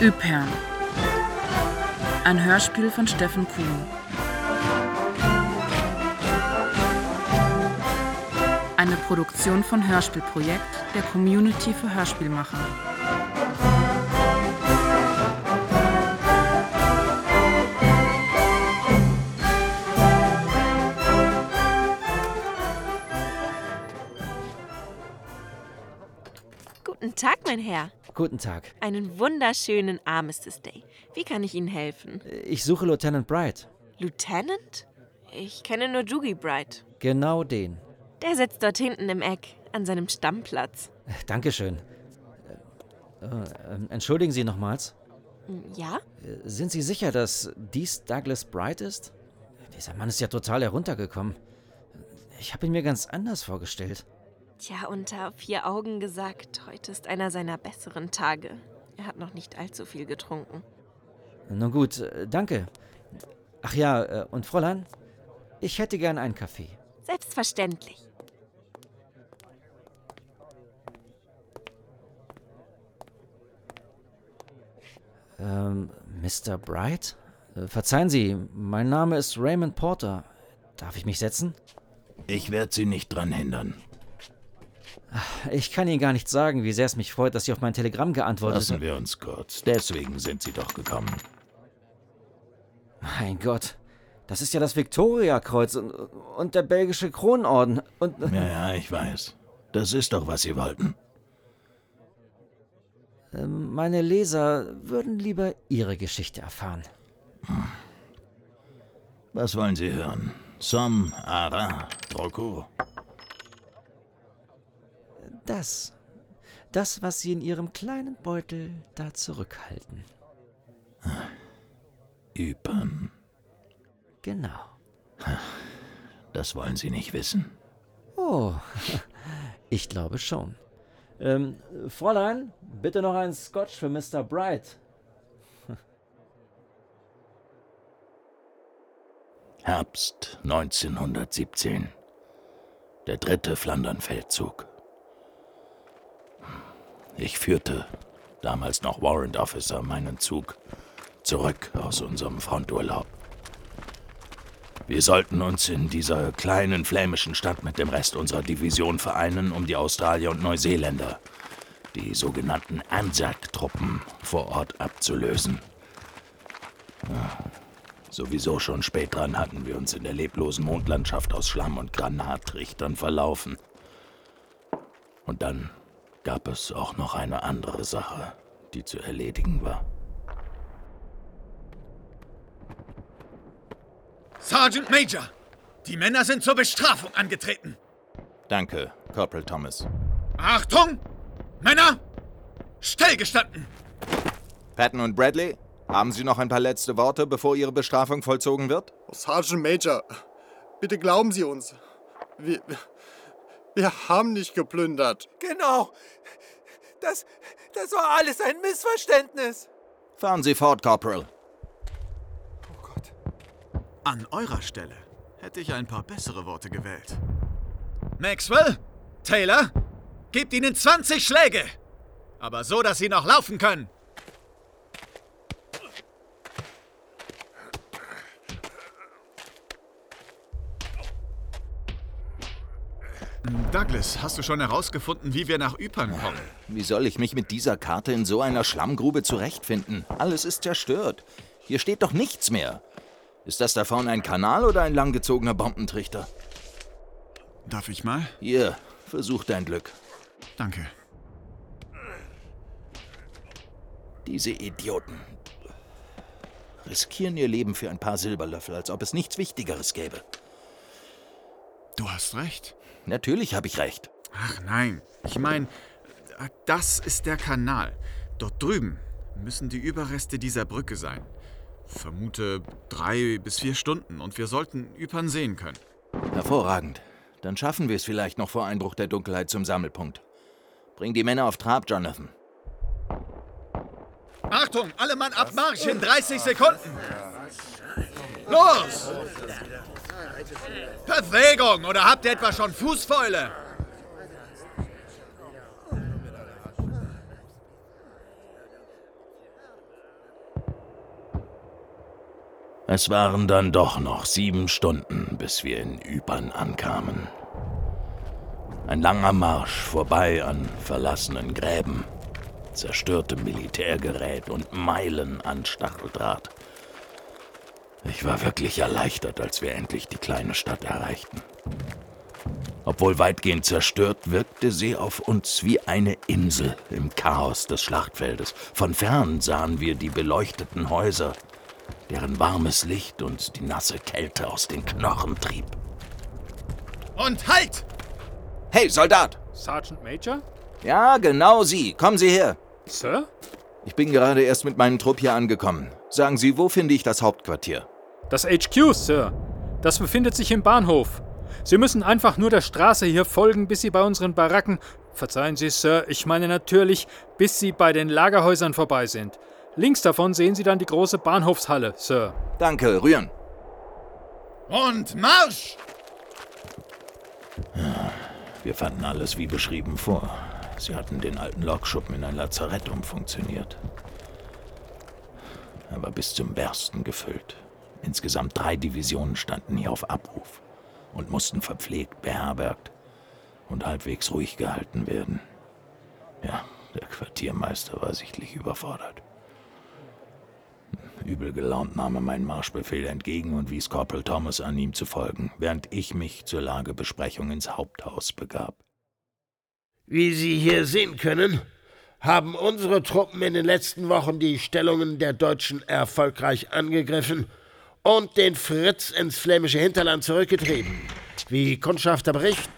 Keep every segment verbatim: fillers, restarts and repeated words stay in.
Ypern. Ein Hörspiel von Steffen Kuhn. Eine Produktion von Hörspielprojekt der Community für Hörspielmacher. Guten Tag, mein Herr. Guten Tag. Einen wunderschönen Armistice Day. Wie kann ich Ihnen helfen? Ich suche Lieutenant Bright. Lieutenant? Ich kenne nur Jugi Bright. Genau den. Der sitzt dort hinten im Eck, an seinem Stammplatz. Dankeschön. Äh, äh, entschuldigen Sie nochmals. Ja? Äh, sind Sie sicher, dass dies Douglas Bright ist? Dieser Mann ist ja total heruntergekommen. Ich habe ihn mir ganz anders vorgestellt. Tja, unter vier Augen gesagt, heute ist einer seiner besseren Tage. Er hat noch nicht allzu viel getrunken. Nun gut, äh, danke. Ach ja, äh, und Fräulein, ich hätte gern einen Kaffee. Selbstverständlich. Ähm, Mister Bright? Äh, verzeihen Sie, mein Name ist Raymond Porter. Darf ich mich setzen? Ich werde Sie nicht dran hindern. Ich kann Ihnen gar nicht sagen, wie sehr es mich freut, dass Sie auf mein Telegramm geantwortet haben. Lassen wir uns kurz. Deswegen sind Sie doch gekommen. Mein Gott, das ist ja das Viktoriakreuz und, und der belgische Kronorden. Und ja, ja, ich weiß. Das ist doch, was Sie wollten. Meine Leser würden lieber Ihre Geschichte erfahren. Was wollen Sie hören? Som, Ara, Troko? Das. Das, was Sie in Ihrem kleinen Beutel da zurückhalten. Ypern. Genau. Das wollen Sie nicht wissen. Oh, ich glaube schon. Ähm, Fräulein, bitte noch einen Scotch für Mister Bright. Herbst neunzehnhundertsiebzehn. Der dritte Flandernfeldzug. Ich führte, damals noch Warrant Officer, meinen Zug zurück aus unserem Fronturlaub. Wir sollten uns in dieser kleinen flämischen Stadt mit dem Rest unserer Division vereinen, um die Australier und Neuseeländer, die sogenannten Anzac-Truppen, vor Ort abzulösen. Ja, sowieso schon spät dran hatten wir uns in der leblosen Mondlandschaft aus Schlamm und Granatrichtern verlaufen. Und dann gab es auch noch eine andere Sache, die zu erledigen war. Sergeant Major! Die Männer sind zur Bestrafung angetreten. Danke, Corporal Thomas. Achtung! Männer! Stillgestanden! Patton und Bradley, haben Sie noch ein paar letzte Worte, bevor Ihre Bestrafung vollzogen wird? Oh, Sergeant Major, bitte glauben Sie uns. Wir, wir haben nicht geplündert. Genau. Das, das war alles ein Missverständnis. Fahren Sie fort, Corporal. Oh Gott. An eurer Stelle hätte ich ein paar bessere Worte gewählt. Maxwell, Taylor, gebt ihnen zwanzig Schläge. Aber so, dass sie noch laufen können. Douglas, hast du schon herausgefunden, wie wir nach Ypern kommen? Wie soll ich mich mit dieser Karte in so einer Schlammgrube zurechtfinden? Alles ist zerstört. Hier steht doch nichts mehr. Ist das da vorne ein Kanal oder ein langgezogener Bombentrichter? Darf ich mal? Hier, versuch dein Glück. Danke. Diese Idioten riskieren ihr Leben für ein paar Silberlöffel, als ob es nichts Wichtigeres gäbe. Du hast recht. Natürlich habe ich recht. Ach nein, ich meine, das ist der Kanal. Dort drüben müssen die Überreste dieser Brücke sein. Vermute drei bis vier Stunden und wir sollten Ypern sehen können. Hervorragend. Dann schaffen wir es vielleicht noch vor Einbruch der Dunkelheit zum Sammelpunkt. Bring die Männer auf Trab, Jonathan. Achtung, alle Mann ab Marsch in dreißig Sekunden. Los! Bewegung, oder habt ihr etwa schon Fußfäule? Es waren dann doch noch sieben Stunden, bis wir in Ypern ankamen. Ein langer Marsch vorbei an verlassenen Gräben, zerstörtem Militärgerät und Meilen an Stacheldraht. Ich war wirklich erleichtert, als wir endlich die kleine Stadt erreichten. Obwohl weitgehend zerstört, wirkte sie auf uns wie eine Insel im Chaos des Schlachtfeldes. Von fern sahen wir die beleuchteten Häuser, deren warmes Licht uns die nasse Kälte aus den Knochen trieb. Und halt! Hey, Soldat! Sergeant Major? Ja, genau Sie. Kommen Sie her. Sir? Ich bin gerade erst mit meinem Trupp hier angekommen. Sagen Sie, wo finde ich das Hauptquartier? Das H Q, Sir. Das befindet sich im Bahnhof. Sie müssen einfach nur der Straße hier folgen, bis Sie bei unseren Baracken... Verzeihen Sie, Sir, ich meine natürlich, bis Sie bei den Lagerhäusern vorbei sind. Links davon sehen Sie dann die große Bahnhofshalle, Sir. Danke, rühren. Und Marsch! Ja, wir fanden alles wie beschrieben vor. Sie hatten den alten Lokschuppen in ein Lazarett umfunktioniert. Er war bis zum Bersten gefüllt. Insgesamt drei Divisionen standen hier auf Abruf und mussten verpflegt, beherbergt und halbwegs ruhig gehalten werden. Ja, der Quartiermeister war sichtlich überfordert. Übel gelaunt nahm er meinen Marschbefehl entgegen und wies Corporal Thomas an, ihm zu folgen, während ich mich zur Lagebesprechung ins Haupthaus begab. Wie Sie hier sehen können, haben unsere Truppen in den letzten Wochen die Stellungen der Deutschen erfolgreich angegriffen und den Fritz ins flämische Hinterland zurückgetrieben. Wie Kundschafter berichten.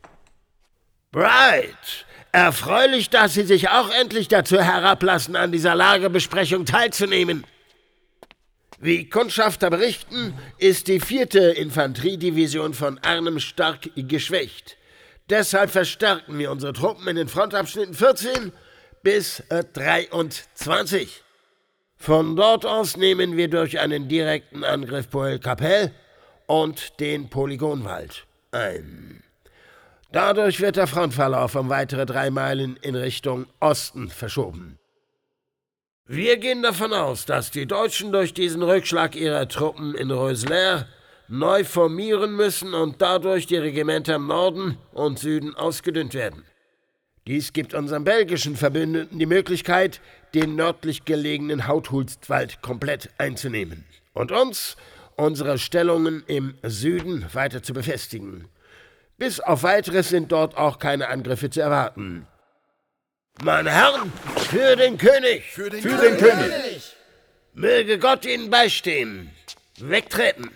Bright! Erfreulich, dass Sie sich auch endlich dazu herablassen, an dieser Lagebesprechung teilzunehmen. Wie Kundschafter berichten, ist die vierte Infanteriedivision von Arnhem stark geschwächt. Deshalb verstärken wir unsere Truppen in den Frontabschnitten vierzehn bis dreiundzwanzig. Von dort aus nehmen wir durch einen direkten Angriff Poel-Capelle und den Polygonwald ein. Dadurch wird der Frontverlauf um weitere drei Meilen in Richtung Osten verschoben. Wir gehen davon aus, dass die Deutschen durch diesen Rückschlag ihrer Truppen in Roeselare neu formieren müssen und dadurch die Regimenter im Norden und Süden ausgedünnt werden. Dies gibt unseren belgischen Verbündeten die Möglichkeit, den nördlich gelegenen Houthulstwald komplett einzunehmen und uns unsere Stellungen im Süden weiter zu befestigen. Bis auf Weiteres sind dort auch keine Angriffe zu erwarten. Meine Herren, für den König! Für den, für König. den König! Möge Gott Ihnen beistehen! Wegtreten!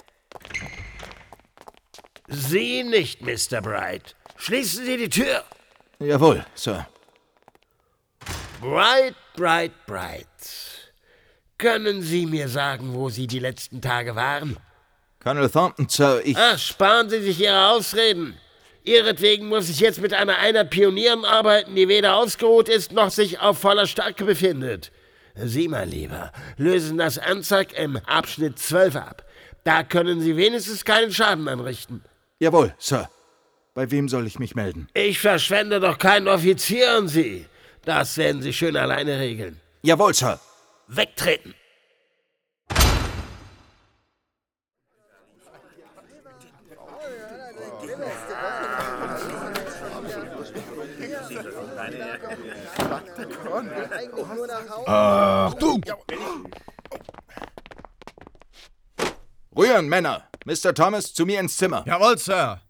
Sie nicht, Mister Bright. Schließen Sie die Tür! Jawohl, Sir. Bright, Bright, Bright. Können Sie mir sagen, wo Sie die letzten Tage waren? Colonel Thornton, Sir, ich... Ach, sparen Sie sich Ihre Ausreden. Ihretwegen muss ich jetzt mit einer Einheit Pionieren arbeiten, die weder ausgeruht ist, noch sich auf voller Stärke befindet. Sie, mein Lieber, lösen das Anzack im Abschnitt zwölf ab. Da können Sie wenigstens keinen Schaden anrichten. Jawohl, Sir. Bei wem soll ich mich melden? Ich verschwende doch keinen Offizier an Sie. Das werden Sie schön alleine regeln. Jawohl, Sir. Wegtreten! Achtung! Rühren, Männer! Mister Thomas, zu mir ins Zimmer. Jawohl, Sir.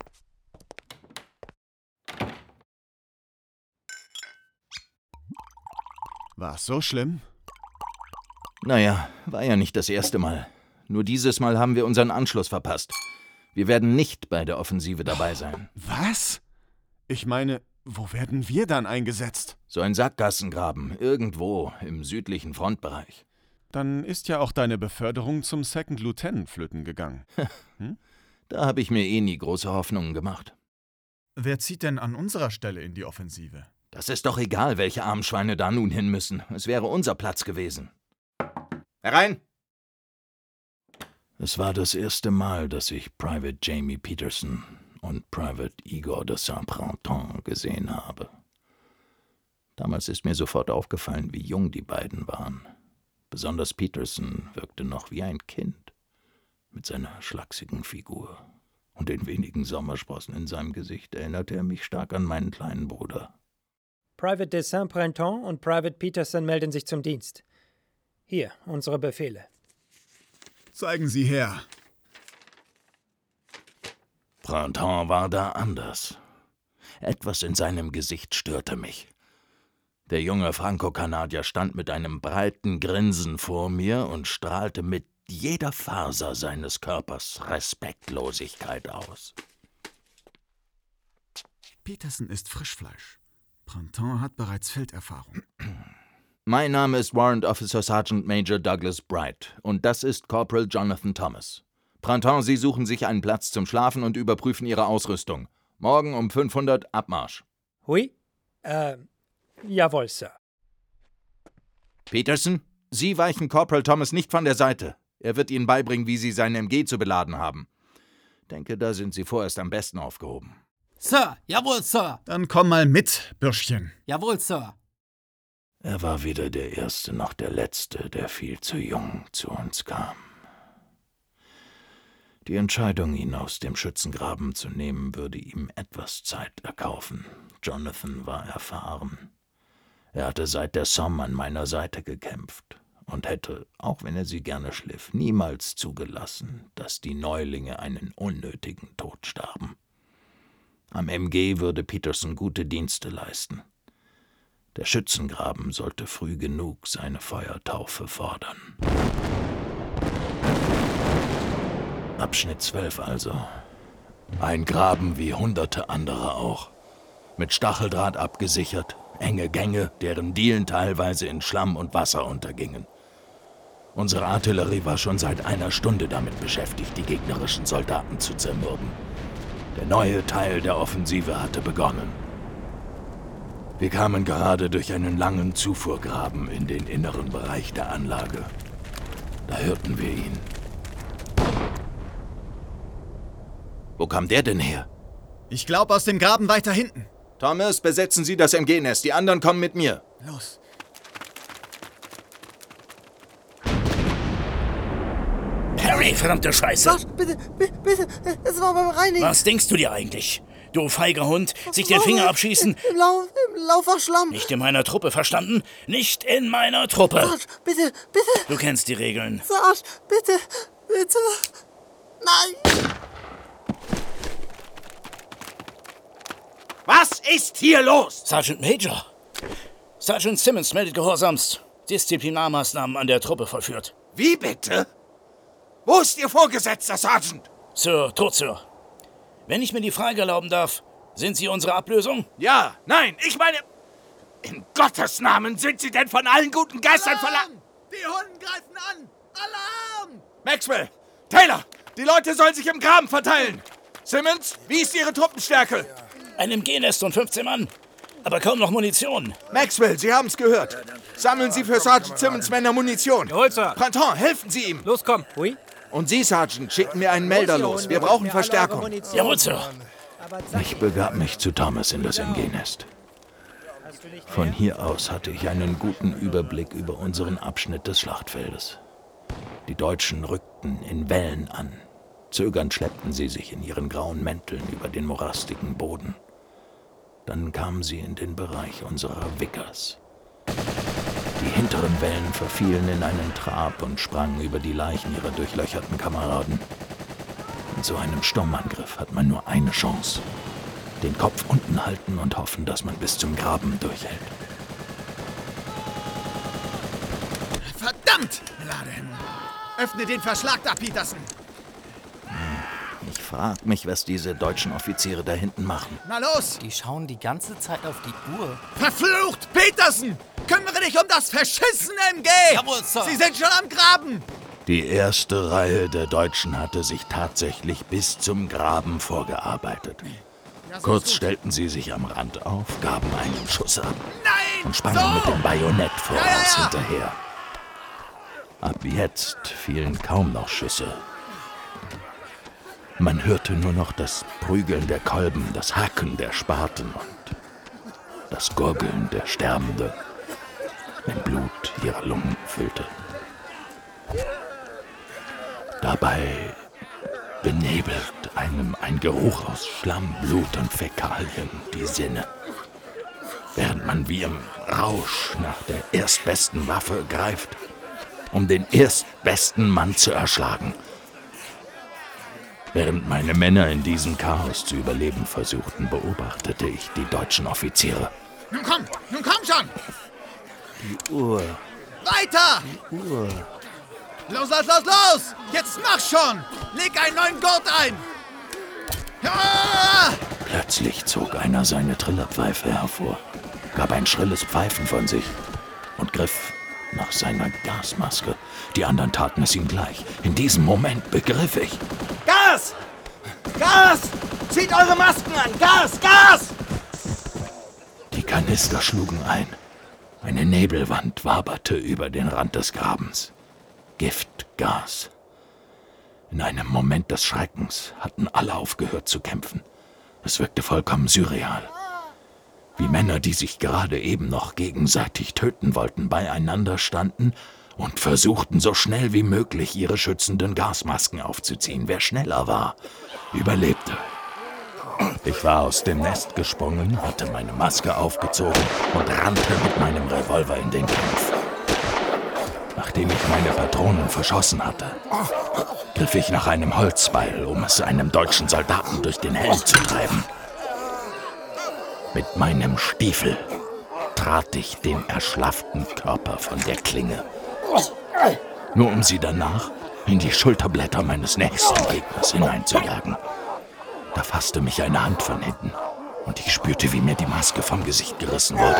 War's so schlimm? Naja, war ja nicht das erste Mal. Nur dieses Mal haben wir unseren Anschluss verpasst. Wir werden nicht bei der Offensive dabei sein. Was? Ich meine, wo werden wir dann eingesetzt? So ein Sackgassengraben, irgendwo im südlichen Frontbereich. Dann ist ja auch deine Beförderung zum Second Lieutenant flöten gegangen. Hm? Da habe ich mir eh nie große Hoffnungen gemacht. Wer zieht denn an unserer Stelle in die Offensive? Das ist doch egal, welche armen Schweine da nun hin müssen. Es wäre unser Platz gewesen. Herein! Es war das erste Mal, dass ich Private Jamie Peterson und Private Igor de Saint-Printemps gesehen habe. Damals ist mir sofort aufgefallen, wie jung die beiden waren. Besonders Peterson wirkte noch wie ein Kind mit seiner schlachsigen Figur und den wenigen Sommersprossen in seinem Gesicht erinnerte er mich stark an meinen kleinen Bruder. Private de Saint-Printemps und Private Peterson melden sich zum Dienst. Hier, unsere Befehle. Zeigen Sie her. Printemps war da anders. Etwas in seinem Gesicht störte mich. Der junge Franco-Kanadier stand mit einem breiten Grinsen vor mir und strahlte mit jeder Faser seines Körpers Respektlosigkeit aus. Peterson ist Frischfleisch. Printemps hat bereits Felderfahrung. Mein Name ist Warrant Officer Sergeant Major Douglas Bright und das ist Corporal Jonathan Thomas. Printemps, Sie suchen sich einen Platz zum Schlafen und überprüfen Ihre Ausrüstung. Morgen um fünfhundert Abmarsch. Oui? Äh, jawohl, Sir. Peterson, Sie weichen Corporal Thomas nicht von der Seite. Er wird Ihnen beibringen, wie Sie sein M G zu beladen haben. Denke, da sind Sie vorerst am besten aufgehoben. Sir, jawohl, Sir. Dann komm mal mit, Bürschchen. Jawohl, Sir. Er war weder der Erste noch der Letzte, der viel zu jung zu uns kam. Die Entscheidung, ihn aus dem Schützengraben zu nehmen, würde ihm etwas Zeit erkaufen. Jonathan war erfahren. Er hatte seit der Somme an meiner Seite gekämpft und hätte, auch wenn er sie gerne schliff, niemals zugelassen, dass die Neulinge einen unnötigen Tod starben. Am M G würde Peterson gute Dienste leisten. Der Schützengraben sollte früh genug seine Feuertaufe fordern. Abschnitt zwölf also. Ein Graben wie hunderte andere auch. Mit Stacheldraht abgesichert, enge Gänge, deren Dielen teilweise in Schlamm und Wasser untergingen. Unsere Artillerie war schon seit einer Stunde damit beschäftigt, die gegnerischen Soldaten zu zermürben. Der neue Teil der Offensive hatte begonnen. Wir kamen gerade durch einen langen Zufuhrgraben in den inneren Bereich der Anlage. Da hörten wir ihn. Wo kam der denn her? Ich glaube aus dem Graben weiter hinten. Thomas, besetzen Sie das M G-Nest. Die anderen kommen mit mir. Los. Harry, verdammte Scheiße! Sarge, bitte, bitte, bitte, es war beim Reinigen. Was denkst du dir eigentlich? Du feiger Hund, sich den Finger abschießen? Im, Lau im Lauf war Schlamm. Nicht in meiner Truppe, verstanden? Nicht in meiner Truppe! Sarge, bitte, bitte! Du kennst die Regeln. Sarge, bitte, bitte! Nein! Was ist hier los? Sergeant Major! Sergeant Simmons meldet gehorsamst. Disziplinarmaßnahmen an der Truppe vollführt. Wie bitte? Wo ist Ihr Vorgesetzter, Sergeant? Sir, tot, Sir. Wenn ich mir die Frage erlauben darf, sind Sie unsere Ablösung? Ja, nein, ich meine... In Gottes Namen sind Sie denn von allen guten Geistern verlangt? Die Hunden greifen an! Alarm! Maxwell! Taylor! Die Leute sollen sich im Graben verteilen! Simmons, wie ist Ihre Truppenstärke? Ein M G-Nest und fünfzehn Mann. Aber kaum noch Munition. Maxwell, Sie haben's gehört. Sammeln Sie für Sergeant Simmons Männer Munition. Jawohl, Sir. Printemps, helfen Sie ihm. Los, komm. Oui. Und Sie, Sergeant, schicken mir einen Melder los. Wir brauchen Verstärkung. Jawohl, Sir. Ich begab mich zu Thomas in das M G-Nest. Von hier aus hatte ich einen guten Überblick über unseren Abschnitt des Schlachtfeldes. Die Deutschen rückten in Wellen an. Zögernd schleppten sie sich in ihren grauen Mänteln über den morastigen Boden. Dann kamen sie in den Bereich unserer Vickers. Die hinteren Wellen verfielen in einen Trab und sprangen über die Leichen ihrer durchlöcherten Kameraden. In so einem Sturmangriff hat man nur eine Chance. Den Kopf unten halten und hoffen, dass man bis zum Graben durchhält. Verdammt! Ladehemmung. Öffne den Verschlag da, Peterson. Ich frag mich, was diese deutschen Offiziere da hinten machen. Na los! Die schauen die ganze Zeit auf die Uhr. Verflucht! Peterson! Kümmere dich um das verschissene M G! Jawohl, Sir! Sie sind schon am Graben! Die erste Reihe der Deutschen hatte sich tatsächlich bis zum Graben vorgearbeitet. Kurz stellten sie sich am Rand auf, gaben einen Schuss ab Nein! und sprangen so. mit dem Bajonett voraus ja, ja, ja. hinterher. Ab jetzt fielen kaum noch Schüsse. Man hörte nur noch das Prügeln der Kolben, das Hacken der Spaten und das Gurgeln der Sterbenden, wenn Blut ihre Lungen füllte. Dabei benebelt einem ein Geruch aus Schlamm, Blut und Fäkalien die Sinne. Während man wie im Rausch nach der erstbesten Waffe greift, um den erstbesten Mann zu erschlagen. Während meine Männer in diesem Chaos zu überleben versuchten, beobachtete ich die deutschen Offiziere. Nun komm, nun komm schon! Die Uhr. Weiter! Die Uhr. Los, los, los, los! Jetzt mach schon! Leg einen neuen Gurt ein! Ja! Plötzlich zog einer seine Trillerpfeife hervor, gab ein schrilles Pfeifen von sich und griff nach seiner Gasmaske. Die anderen taten es ihm gleich. In diesem Moment begriff ich. Gas! Gas! Zieht eure Masken an! Gas! Gas! Die Kanister schlugen ein. Eine Nebelwand waberte über den Rand des Grabens. Giftgas. In einem Moment des Schreckens hatten alle aufgehört zu kämpfen. Es wirkte vollkommen surreal. Wie Männer, die sich gerade eben noch gegenseitig töten wollten, beieinander standen und versuchten, so schnell wie möglich ihre schützenden Gasmasken aufzuziehen. Wer schneller war, überlebte. Ich war aus dem Nest gesprungen, hatte meine Maske aufgezogen und rannte mit meinem Revolver in den Kampf. Nachdem ich meine Patronen verschossen hatte, griff ich nach einem Holzbeil, um es einem deutschen Soldaten durch den Helm zu treiben. Mit meinem Stiefel trat ich den erschlafften Körper von der Klinge, nur um sie danach in die Schulterblätter meines nächsten Gegners hineinzujagen. Da fasste mich eine Hand von hinten und ich spürte, wie mir die Maske vom Gesicht gerissen wurde.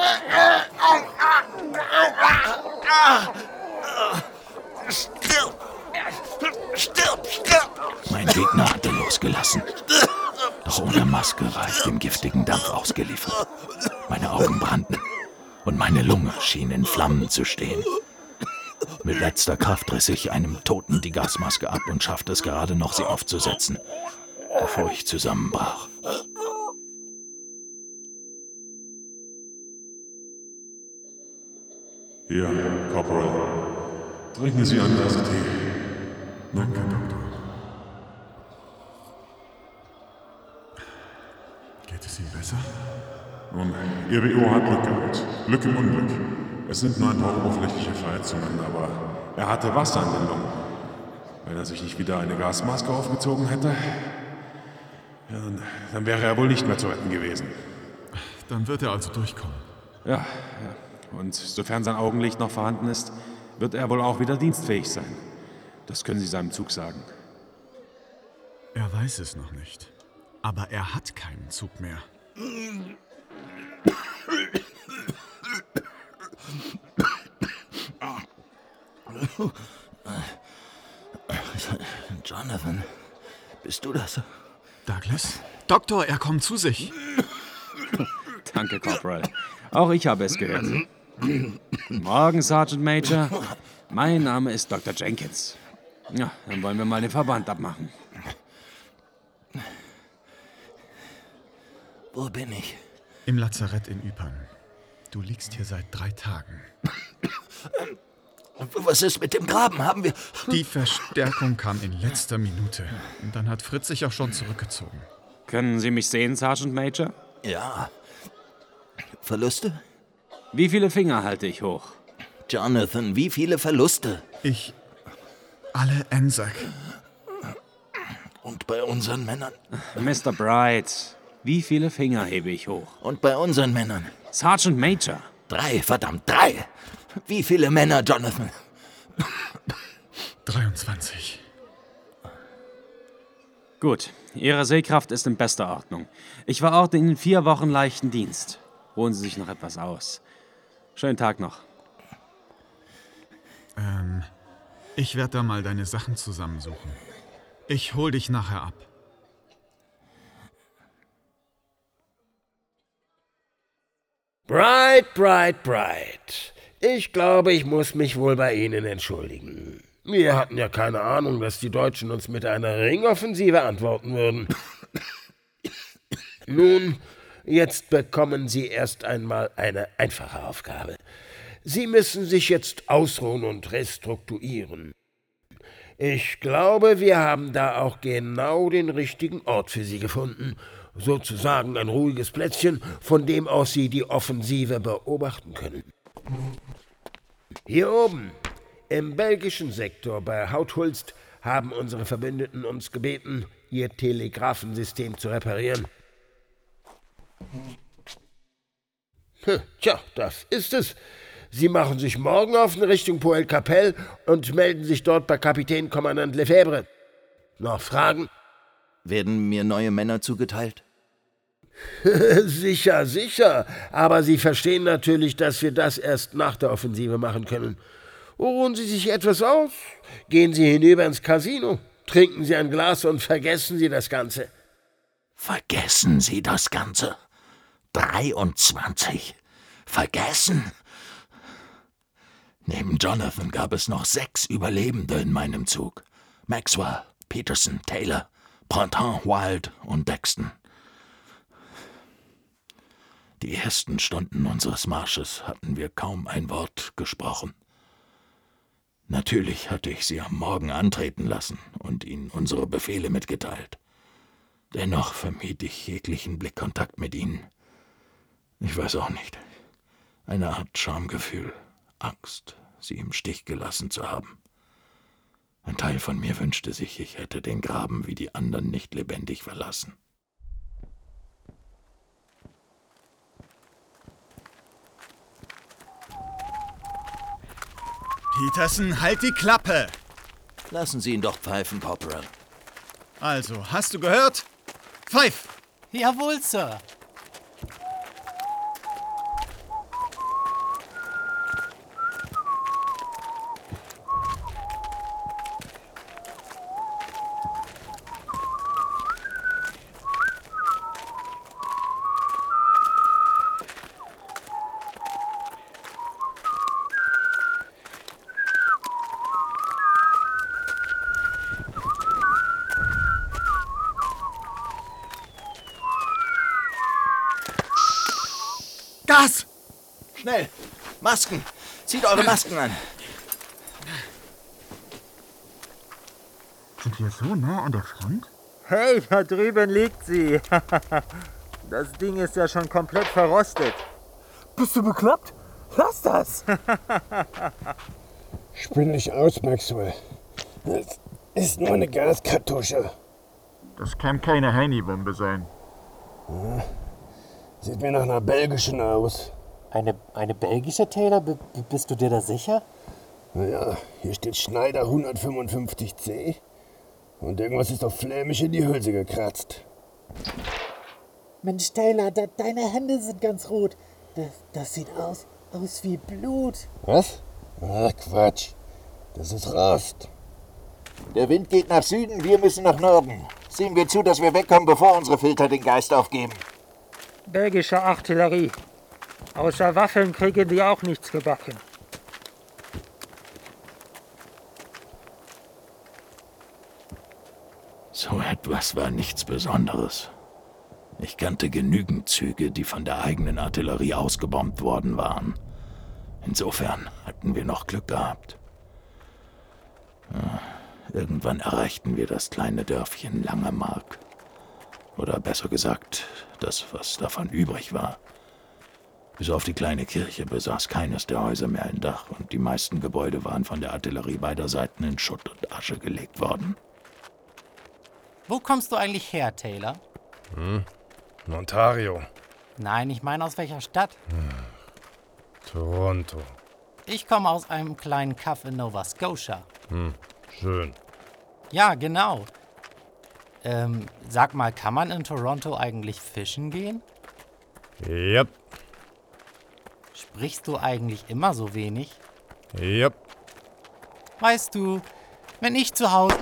Stirb! Stirb! Stirb! Mein Gegner hatte losgelassen. Doch ohne Maske war ich dem giftigen Dampf ausgeliefert. Meine Augen brannten und meine Lunge schien in Flammen zu stehen. Mit letzter Kraft riss ich einem Toten die Gasmaske ab und schaffte es gerade noch, sie aufzusetzen, bevor ich zusammenbrach. Hier, Corporal. Trinken Sie eine Tasse Tee. Danke, Doktor. Geht es Ihnen besser? Nun, Ihr B O hat Glück gehabt. Glück im Unglück. Es sind nur ein paar oberflächliche Verletzungen, aber er hatte Wasser in den Lungen. Wenn er sich nicht wieder eine Gasmaske aufgezogen hätte, ja, dann, dann wäre er wohl nicht mehr zu retten gewesen. Dann wird er also durchkommen. Ja, ja. Und sofern sein Augenlicht noch vorhanden ist, wird er wohl auch wieder dienstfähig sein. Das können Sie seinem Zug sagen. Er weiß es noch nicht. Aber er hat keinen Zug mehr. Jonathan, bist du das? Douglas? Doktor, er kommt zu sich. Danke, Corporal. Auch ich habe es gehört. Morgen, Sergeant Major. Mein Name ist Doktor Jenkins. Ja, dann wollen wir mal den Verband abmachen. Wo bin ich? Im Lazarett in Ypern. Du liegst hier seit drei Tagen. Was ist mit dem Graben? Haben wir... Die Verstärkung kam in letzter Minute. Und dann hat Fritz sich auch schon zurückgezogen. Können Sie mich sehen, Sergeant Major? Ja. Verluste? Wie viele Finger halte ich hoch? Jonathan, wie viele Verluste? Ich... Alle N S A C. Und bei unseren Männern? Mister Bright, wie viele Finger hebe ich hoch? Und bei unseren Männern? Sergeant Major. Drei, verdammt, drei! Wie viele Männer, Jonathan? dreiundzwanzig. Gut, Ihre Sehkraft ist in bester Ordnung. Ich verorte Ihnen vier Wochen leichten Dienst. Ruhen Sie sich noch etwas aus. Schönen Tag noch. Ähm, ich werde da mal deine Sachen zusammensuchen. Ich hol dich nachher ab. Bright, Bright, Bright. Ich glaube, ich muss mich wohl bei Ihnen entschuldigen. Wir hatten ja keine Ahnung, dass die Deutschen uns mit einer Ringoffensive antworten würden. Nun, jetzt bekommen Sie erst einmal eine einfache Aufgabe. Sie müssen sich jetzt ausruhen und restrukturieren. Ich glaube, wir haben da auch genau den richtigen Ort für Sie gefunden. Sozusagen ein ruhiges Plätzchen, von dem aus Sie die Offensive beobachten können. Hier oben, im belgischen Sektor bei Houthulst, haben unsere Verbündeten uns gebeten, ihr Telegrafensystem zu reparieren. Hm, tja, das ist es. Sie machen sich morgen auf in Richtung Poel-Capelle und melden sich dort bei Kapitän Kommandant Lefebvre. Noch Fragen? Werden mir neue Männer zugeteilt? Sicher, sicher. Aber Sie verstehen natürlich, dass wir das erst nach der Offensive machen können. Ruhen Sie sich etwas aus, gehen Sie hinüber ins Casino, trinken Sie ein Glas und vergessen Sie das Ganze. Vergessen Sie das Ganze? dreiundzwanzig. Vergessen? Neben Jonathan gab es noch sechs Überlebende in meinem Zug. Maxwell, Peterson, Taylor, Printemps, Wild und Dexton. Die ersten Stunden unseres Marsches hatten wir kaum ein Wort gesprochen. Natürlich hatte ich sie am Morgen antreten lassen und ihnen unsere Befehle mitgeteilt. Dennoch vermied ich jeglichen Blickkontakt mit ihnen. Ich weiß auch nicht. Eine Art Schamgefühl, Angst, sie im Stich gelassen zu haben. Ein Teil von mir wünschte sich, ich hätte den Graben wie die anderen nicht lebendig verlassen. Peterson, halt die Klappe! Lassen Sie ihn doch pfeifen, Corporal. Also, hast du gehört? Pfeif! Jawohl, Sir. Gas! Schnell! Masken! Zieht eure Masken an! Sind wir so nah an der Front? Hey, da drüben liegt sie. Das Ding ist ja schon komplett verrostet. Bist du bekloppt? Lass das! Spinn nicht aus, Maxwell. Das ist nur eine Gaskartusche. Das kann keine Heini-Bombe sein. Ja. Sieht mir nach einer belgischen aus. Eine, eine belgische, Taylor? B- bist du dir da sicher? Naja, hier steht Schneider hundertfünfundfünfzig C. Und irgendwas ist auf Flämisch in die Hülse gekratzt. Mensch, Taylor, de- deine Hände sind ganz rot. Das, das sieht aus, aus wie Blut. Was? Ach, Quatsch. Das ist Rost. Der Wind geht nach Süden, wir müssen nach Norden. Sehen wir zu, dass wir wegkommen, bevor unsere Filter den Geist aufgeben. Belgische Artillerie. Außer Waffeln kriegen die auch nichts gebacken. So etwas war nichts Besonderes. Ich kannte genügend Züge, die von der eigenen Artillerie ausgebombt worden waren. Insofern hatten wir noch Glück gehabt. Ja, irgendwann erreichten wir das kleine Dörfchen Langemark. Oder besser gesagt, das, was davon übrig war. Bis auf die kleine Kirche besaß keines der Häuser mehr ein Dach und die meisten Gebäude waren von der Artillerie beider Seiten in Schutt und Asche gelegt worden. Wo kommst du eigentlich her, Taylor? Hm, Ontario. Nein, ich meine aus welcher Stadt? Hm. Toronto. Ich komme aus einem kleinen Kaff in Nova Scotia. Hm, schön. Ja, genau. Ähm, sag mal, kann man in Toronto eigentlich fischen gehen? Yep. Sprichst du eigentlich immer so wenig? Yep. Weißt du, wenn ich zu Hause...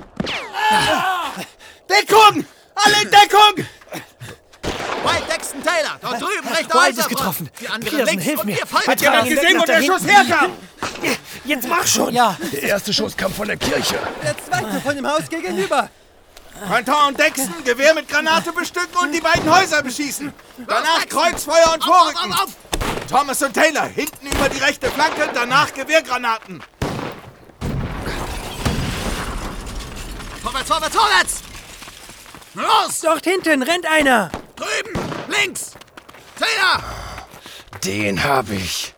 Deckung! Alle in Deckung! White, Dexton, Taylor, dort drüben, recht White Häuser ist getroffen. Die andere Peterson, links hilf und mir. wir fallen. Hat jemand gesehen, wo der Schuss herkam? Jetzt mach schon! Ja. Der erste Schuss kam von der Kirche. Der zweite von dem Haus gegenüber. Printemps und Dexton, Gewehr mit Granate bestücken und die beiden Häuser beschießen. Danach Kreuzfeuer und Vorrücken. Auf, auf, auf. Thomas und Taylor, hinten über die rechte Flanke, danach Gewehrgranaten. vorwärts, vorwärts! Los! Dort hinten rennt einer! Drüben! Links! Taylor! Den hab ich.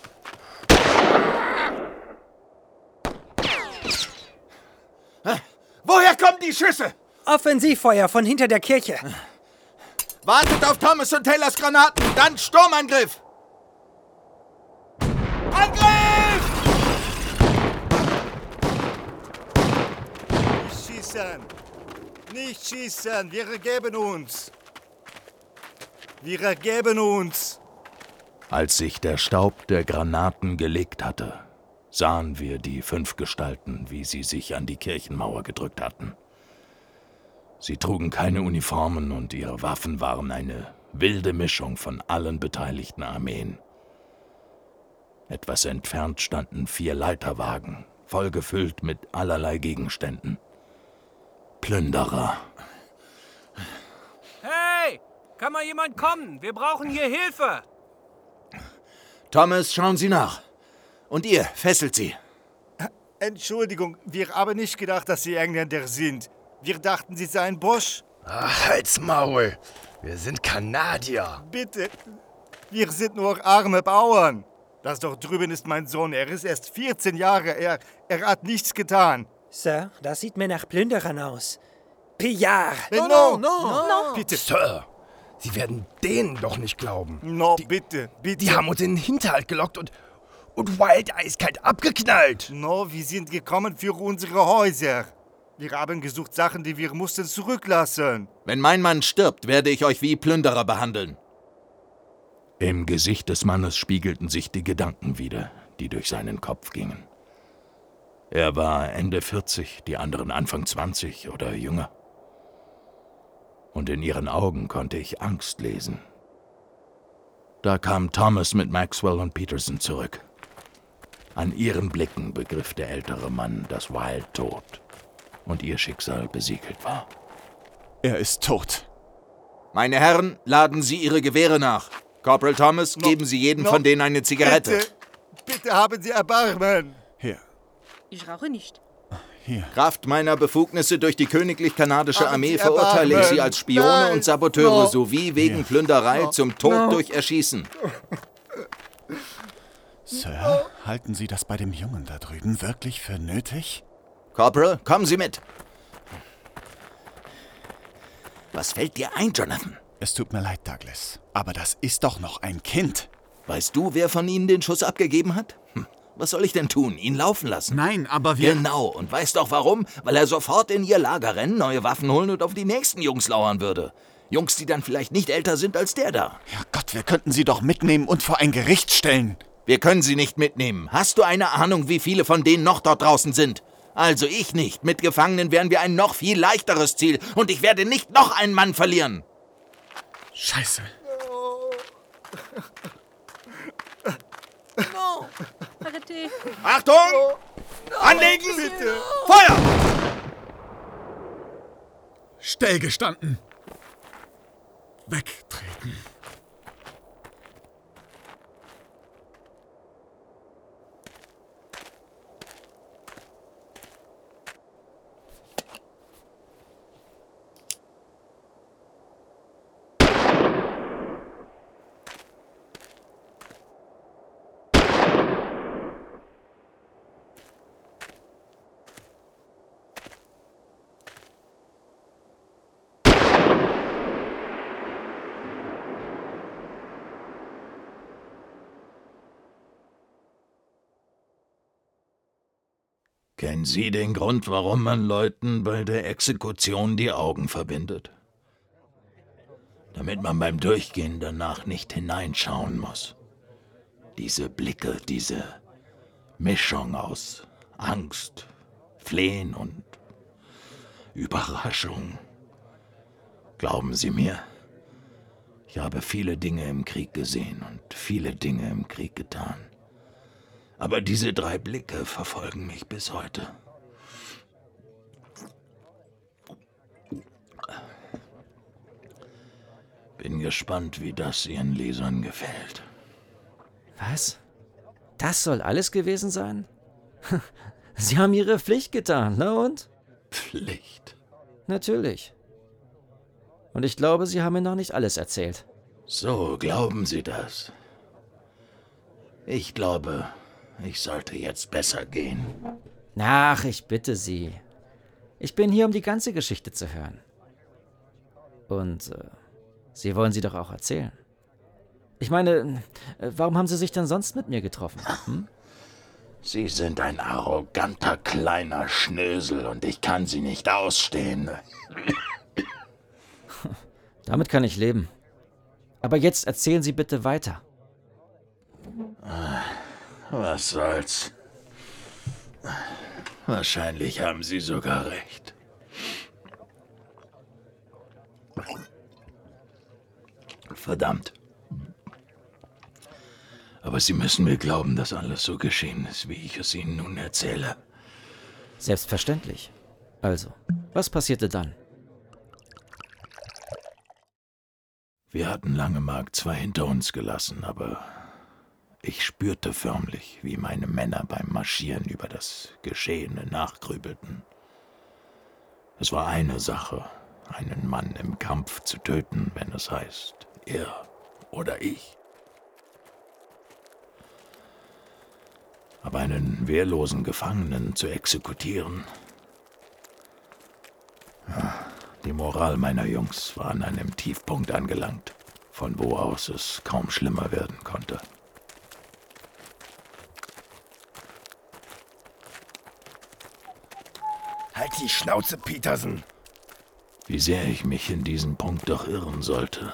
Woher kommen die Schüsse? Offensivfeuer von hinter der Kirche. Wartet auf Thomas und Taylors Granaten, dann Sturmangriff! Angriff! Nicht schießen! Nicht schießen! Wir ergeben uns! Wir ergeben uns! Als sich der Staub der Granaten gelegt hatte, sahen wir die fünf Gestalten, wie sie sich an die Kirchenmauer gedrückt hatten. Sie trugen keine Uniformen und ihre Waffen waren eine wilde Mischung von allen beteiligten Armeen. Etwas entfernt standen vier Leiterwagen, vollgefüllt mit allerlei Gegenständen. Plünderer. Hey, kann mal jemand kommen? Wir brauchen hier Hilfe. Thomas, schauen Sie nach. Und ihr, fesselt sie. Entschuldigung, wir haben nicht gedacht, dass Sie Engländer sind. Wir dachten, Sie seien Bosch. Ach, halt's Maul. Wir sind Kanadier. Bitte, wir sind nur arme Bauern. Das dort drüben ist mein Sohn. Er ist erst vierzehn Jahre. Er, er hat nichts getan. Sir, das sieht mir nach Plünderern aus. Pillard! No, no, no, no. Bitte. Sir, Sie werden denen doch nicht glauben. No, die, bitte, bitte. Die haben uns in den Hinterhalt gelockt und, und Wild eiskalt abgeknallt. No, wir sind gekommen für unsere Häuser. Wir haben gesucht Sachen, die wir mussten zurücklassen. Wenn mein Mann stirbt, werde ich euch wie Plünderer behandeln. Im Gesicht des Mannes spiegelten sich die Gedanken wider, die durch seinen Kopf gingen. Er war Ende vierzig, die anderen Anfang zwanzig oder jünger. Und in ihren Augen konnte ich Angst lesen. Da kam Thomas mit Maxwell und Peterson zurück. An ihren Blicken begriff der ältere Mann, dass Wild tot und ihr Schicksal besiegelt war. Er ist tot. Meine Herren, laden Sie Ihre Gewehre nach. Corporal Thomas, no, geben Sie jedem no, von denen eine Zigarette. Bitte, bitte haben Sie Erbarmen. Hier. Ich rauche nicht. Hier. Kraft meiner Befugnisse durch die königlich-kanadische Haben Armee Sie verurteile ich Erbarmen. Sie als Spione Nein. und Saboteure No. sowie wegen Hier. Plünderei No. zum Tod No. durch Erschießen. Sir, halten Sie das bei dem Jungen da drüben wirklich für nötig? Corporal, kommen Sie mit. Was fällt dir ein, Jonathan? Es tut mir leid, Douglas, aber das ist doch noch ein Kind. Weißt du, wer von Ihnen den Schuss abgegeben hat? Hm. Was soll ich denn tun? Ihn laufen lassen? Nein, aber wir... Genau, und weißt doch warum? Weil er sofort in ihr Lager rennen, neue Waffen holen und auf die nächsten Jungs lauern würde. Jungs, die dann vielleicht nicht älter sind als der da. Herrgott, wir könnten sie doch mitnehmen und vor ein Gericht stellen. Wir können sie nicht mitnehmen. Hast du eine Ahnung, wie viele von denen noch dort draußen sind? Also ich nicht. Mit Gefangenen wären wir ein noch viel leichteres Ziel. Und ich werde nicht noch einen Mann verlieren. Scheiße. No. Arrêtez. Achtung! No. Anlegen! Bitte. Feuer! Stillgestanden. Wegtreten. Kennen Sie den Grund, warum man Leuten bei der Exekution die Augen verbindet? Damit man beim Durchgehen danach nicht hineinschauen muss. Diese Blicke, diese Mischung aus Angst, Flehen und Überraschung. Glauben Sie mir, ich habe viele Dinge im Krieg gesehen und viele Dinge im Krieg getan. Aber diese drei Blicke verfolgen mich bis heute. Bin gespannt, wie das Ihren Lesern gefällt. Was? Das soll alles gewesen sein? Sie haben Ihre Pflicht getan, na und? Pflicht? Natürlich. Und ich glaube, Sie haben mir noch nicht alles erzählt. So, glauben Sie das? Ich glaube, ich sollte jetzt besser gehen. Ach, ich bitte Sie. Ich bin hier, um die ganze Geschichte zu hören. Und äh, Sie wollen sie doch auch erzählen. Ich meine, äh, warum haben Sie sich denn sonst mit mir getroffen? Hm? Sie sind ein arroganter kleiner Schnösel und ich kann Sie nicht ausstehen. Damit kann ich leben. Aber jetzt erzählen Sie bitte weiter. Was soll's? Wahrscheinlich haben Sie sogar recht. Verdammt. Aber Sie müssen mir glauben, dass alles so geschehen ist, wie ich es Ihnen nun erzähle. Selbstverständlich. Also, was passierte dann? Wir hatten lange Mark zwei hinter uns gelassen, aber ich spürte förmlich, wie meine Männer beim Marschieren über das Geschehene nachgrübelten. Es war eine Sache, einen Mann im Kampf zu töten, wenn es heißt, er oder ich. Aber einen wehrlosen Gefangenen zu exekutieren. Die Moral meiner Jungs war an einem Tiefpunkt angelangt, von wo aus es kaum schlimmer werden konnte. Halt die Schnauze, Peterson! Wie sehr ich mich in diesem Punkt doch irren sollte.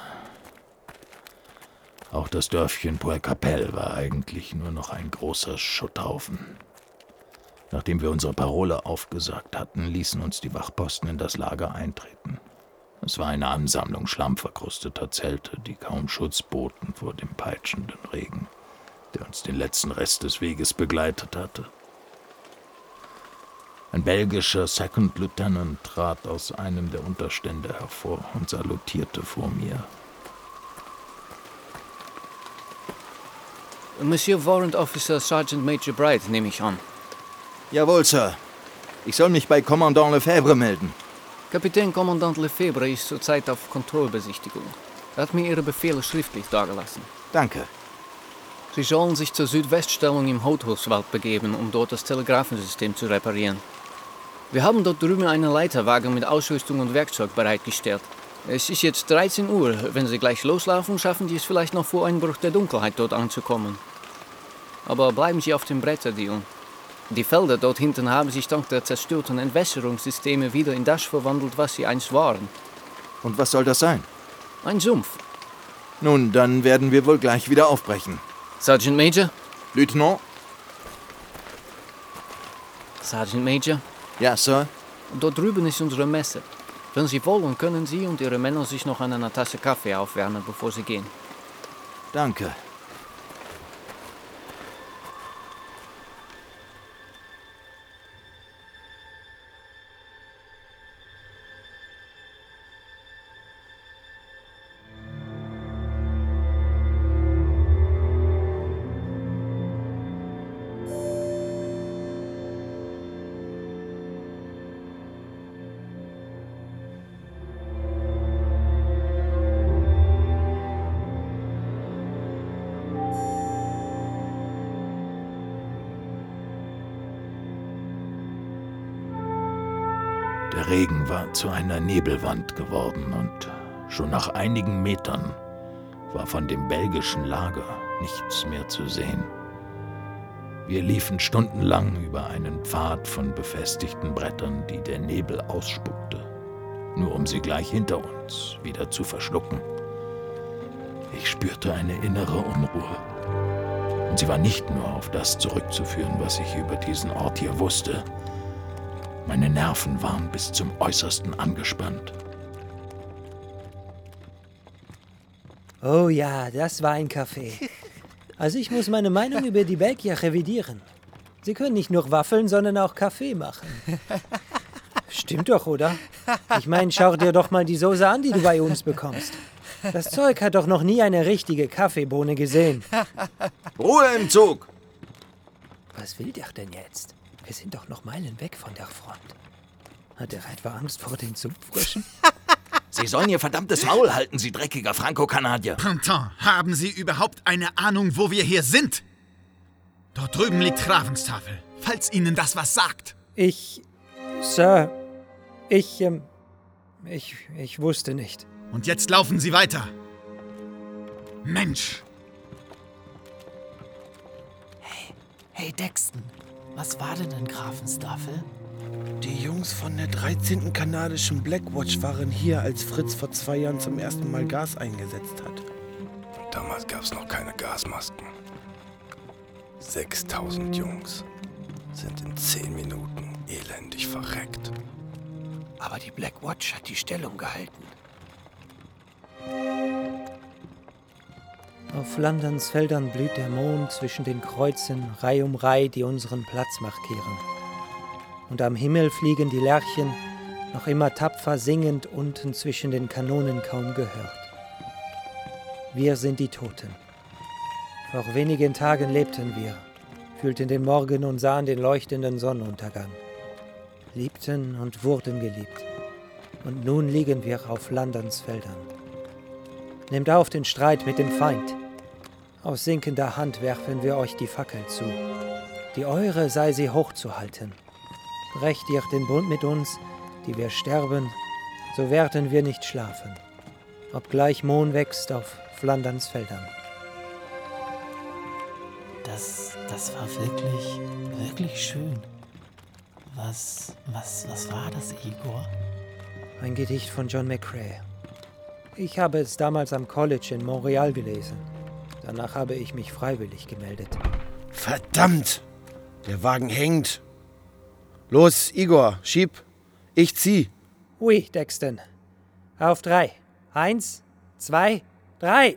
Auch das Dörfchen Poelcapelle war eigentlich nur noch ein großer Schutthaufen. Nachdem wir unsere Parole aufgesagt hatten, ließen uns die Wachposten in das Lager eintreten. Es war eine Ansammlung schlammverkrusteter Zelte, die kaum Schutz boten vor dem peitschenden Regen, der uns den letzten Rest des Weges begleitet hatte. Ein belgischer Second Lieutenant trat aus einem der Unterstände hervor und salutierte vor mir. Monsieur Warrant Officer Sergeant Major Bright, nehme ich an. Jawohl, Sir. Ich soll mich bei Kommandant Lefebvre melden. Kapitän Kommandant Lefebvre ist zurzeit auf Kontrollbesichtigung. Er hat mir Ihre Befehle schriftlich dargelassen. Danke. Sie sollen sich zur Südweststellung im Houthuswald begeben, um dort das Telegrafensystem zu reparieren. Wir haben dort drüben einen Leiterwagen mit Ausrüstung und Werkzeug bereitgestellt. Es ist jetzt dreizehn Uhr. Wenn Sie gleich loslaufen, schaffen Sie es vielleicht noch vor Einbruch der Dunkelheit dort anzukommen. Aber bleiben Sie auf dem Bretterdeal. Die Felder dort hinten haben sich dank der zerstörten Entwässerungssysteme wieder in das verwandelt, was sie einst waren. Und was soll das sein? Ein Sumpf. Nun, dann werden wir wohl gleich wieder aufbrechen. Sergeant Major? Lieutenant? Sergeant Major? Ja, Sir? Dort drüben ist unsere Messe. Wenn Sie wollen, können Sie und Ihre Männer sich noch an einer Tasse Kaffee aufwärmen, bevor Sie gehen. Danke. Der Regen war zu einer Nebelwand geworden und schon nach einigen Metern war von dem belgischen Lager nichts mehr zu sehen. Wir liefen stundenlang über einen Pfad von befestigten Brettern, die der Nebel ausspuckte, nur um sie gleich hinter uns wieder zu verschlucken. Ich spürte eine innere Unruhe. Und sie war nicht nur auf das zurückzuführen, was ich über diesen Ort hier wusste. Meine Nerven waren bis zum Äußersten angespannt. Oh ja, das war ein Kaffee. Also ich muss meine Meinung über die Belgier revidieren. Sie können nicht nur Waffeln, sondern auch Kaffee machen. Stimmt doch, oder? Ich meine, schau dir doch mal die Soße an, die du bei uns bekommst. Das Zeug hat doch noch nie eine richtige Kaffeebohne gesehen. Ruhe im Zug! Was will der denn jetzt? Wir sind doch noch Meilen weg von der Front. Hat er etwa Angst vor den Sumpffröschen? Sie sollen Ihr verdammtes Maul halten, Sie dreckiger Franco-Kanadier. Printemps, haben Sie überhaupt eine Ahnung, wo wir hier sind? Dort drüben liegt Ravensstafel, falls Ihnen das was sagt. Ich... Sir, ich, ähm... Ich, ich wusste nicht. Und jetzt laufen Sie weiter. Mensch! Hey, hey Dexton, was war denn in Grafenstaffel? Die Jungs von der dreizehnten kanadischen Blackwatch waren hier, als Fritz vor zwei Jahren zum ersten Mal Gas eingesetzt hat. Damals gab es noch keine Gasmasken. sechstausend Jungs sind in zehn Minuten elendig verreckt. Aber die Blackwatch hat die Stellung gehalten. Auf Londons Feldern blüht der Mond zwischen den Kreuzen Reih um Reih, die unseren Platz markieren. Und am Himmel fliegen die Lerchen, noch immer tapfer singend unten zwischen den Kanonen kaum gehört. Wir sind die Toten. Vor wenigen Tagen lebten wir, fühlten den Morgen und sahen den leuchtenden Sonnenuntergang. Liebten und wurden geliebt. Und nun liegen wir auf Londons Feldern. Nehmt auf den Streit mit dem Feind. Aus sinkender Hand werfen wir euch die Fackel zu. Die eure sei sie hochzuhalten. Brecht ihr den Bund mit uns, die wir sterben, so werden wir nicht schlafen, obgleich Mohn wächst auf Flanderns Feldern. Das, das war wirklich, wirklich schön. Was, was, was war das, Igor? Ein Gedicht von John McCrae. Ich habe es damals am College in Montreal gelesen. Danach habe ich mich freiwillig gemeldet. Verdammt! Der Wagen hängt. Los, Igor, schieb. Ich zieh. Ui, Dexton. Auf drei. Eins, zwei, drei.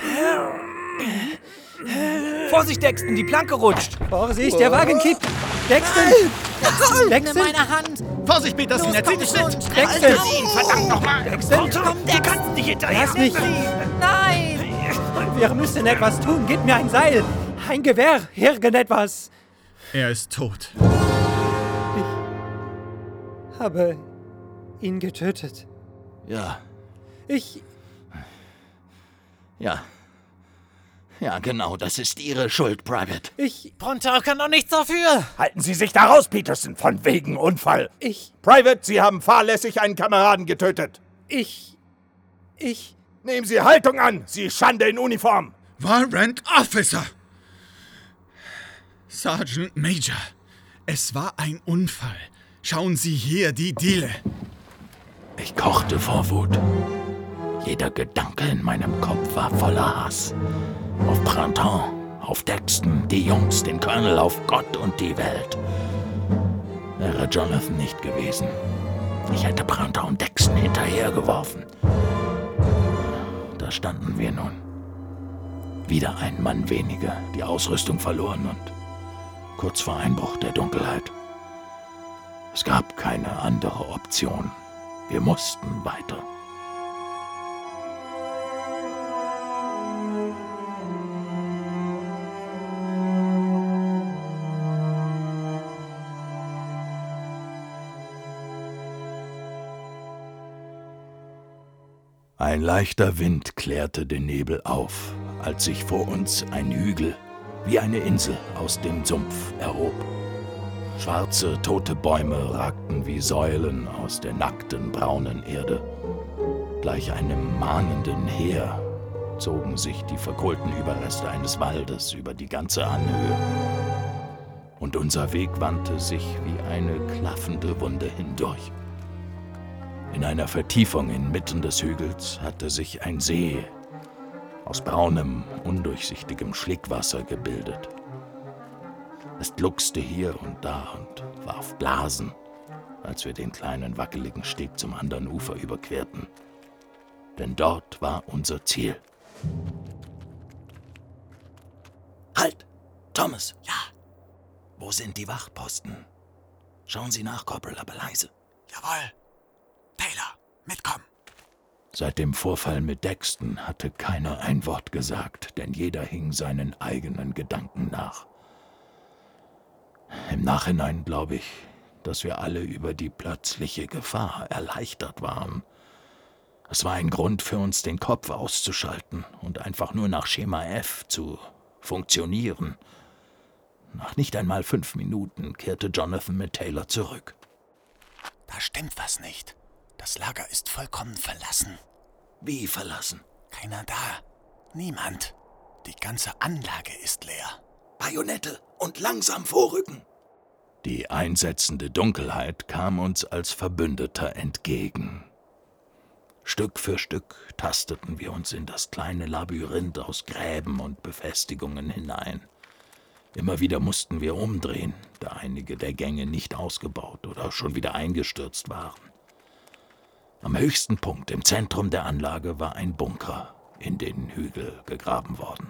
Vorsicht, Dexton, die Planke rutscht. Vorsicht, der Wagen kippt. Dexton! Dexton, Dexton! nimm meine Hand! Vorsicht, Peterson, er zieht nicht mit! Dexton! ihn, verdammt nochmal! Dexton! Komm, der kannst nicht hinterher! Lass mich! Nein! Wir müssen etwas tun. Gib mir ein Seil. Ein Gewehr. Irgendetwas. Er ist tot. Ich habe ihn getötet. Ja. Ich... Ja. Ja, genau, das ist Ihre Schuld, Private. Ich... Pronto kann doch nichts dafür. Halten Sie sich da raus, Peterson, von wegen Unfall. Ich... Private, Sie haben fahrlässig einen Kameraden getötet. Ich... Ich... Nehmen Sie Haltung an, Sie Schande in Uniform. Warrant Officer! Sergeant Major, es war ein Unfall. Schauen Sie hier die Diele. Ich kochte vor Wut. Jeder Gedanke in meinem Kopf war voller Hass. Auf Printemps, auf Dexton, die Jungs, den Colonel, auf Gott und die Welt. Wäre Jonathan nicht gewesen, ich hätte Printemps und Dexton hinterhergeworfen. Da standen wir nun. Wieder ein Mann weniger, die Ausrüstung verloren und kurz vor Einbruch der Dunkelheit. Es gab keine andere Option. Wir mussten weiter. Ein leichter Wind klärte den Nebel auf, als sich vor uns ein Hügel wie eine Insel aus dem Sumpf erhob. Schwarze, tote Bäume ragten wie Säulen aus der nackten, braunen Erde. Gleich einem mahnenden Heer zogen sich die verkohlten Überreste eines Waldes über die ganze Anhöhe. Und unser Weg wandte sich wie eine klaffende Wunde hindurch. In einer Vertiefung inmitten des Hügels hatte sich ein See aus braunem, undurchsichtigem Schlickwasser gebildet. Es gluckste hier und da und warf Blasen, als wir den kleinen, wackeligen Steg zum anderen Ufer überquerten. Denn dort war unser Ziel. Halt! Thomas! Ja? Wo sind die Wachposten? Schauen Sie nach, Corporal, aber leise. Jawohl. Taylor, mitkommen. Seit dem Vorfall mit Dexton hatte keiner ein Wort gesagt, denn jeder hing seinen eigenen Gedanken nach. Im Nachhinein glaube ich, dass wir alle über die plötzliche Gefahr erleichtert waren. Es war ein Grund für uns, den Kopf auszuschalten und einfach nur nach Schema F zu funktionieren. Nach nicht einmal fünf Minuten kehrte Jonathan mit Taylor zurück. Da stimmt was nicht. Das Lager ist vollkommen verlassen. Wie verlassen? Keiner da. Niemand. Die ganze Anlage ist leer. Bajonette und langsam vorrücken. Die einsetzende Dunkelheit kam uns als Verbündeter entgegen. Stück für Stück tasteten wir uns in das kleine Labyrinth aus Gräben und Befestigungen hinein. Immer wieder mussten wir umdrehen, da einige der Gänge nicht ausgebaut oder schon wieder eingestürzt waren. Am höchsten Punkt im Zentrum der Anlage war ein Bunker in den Hügel gegraben worden.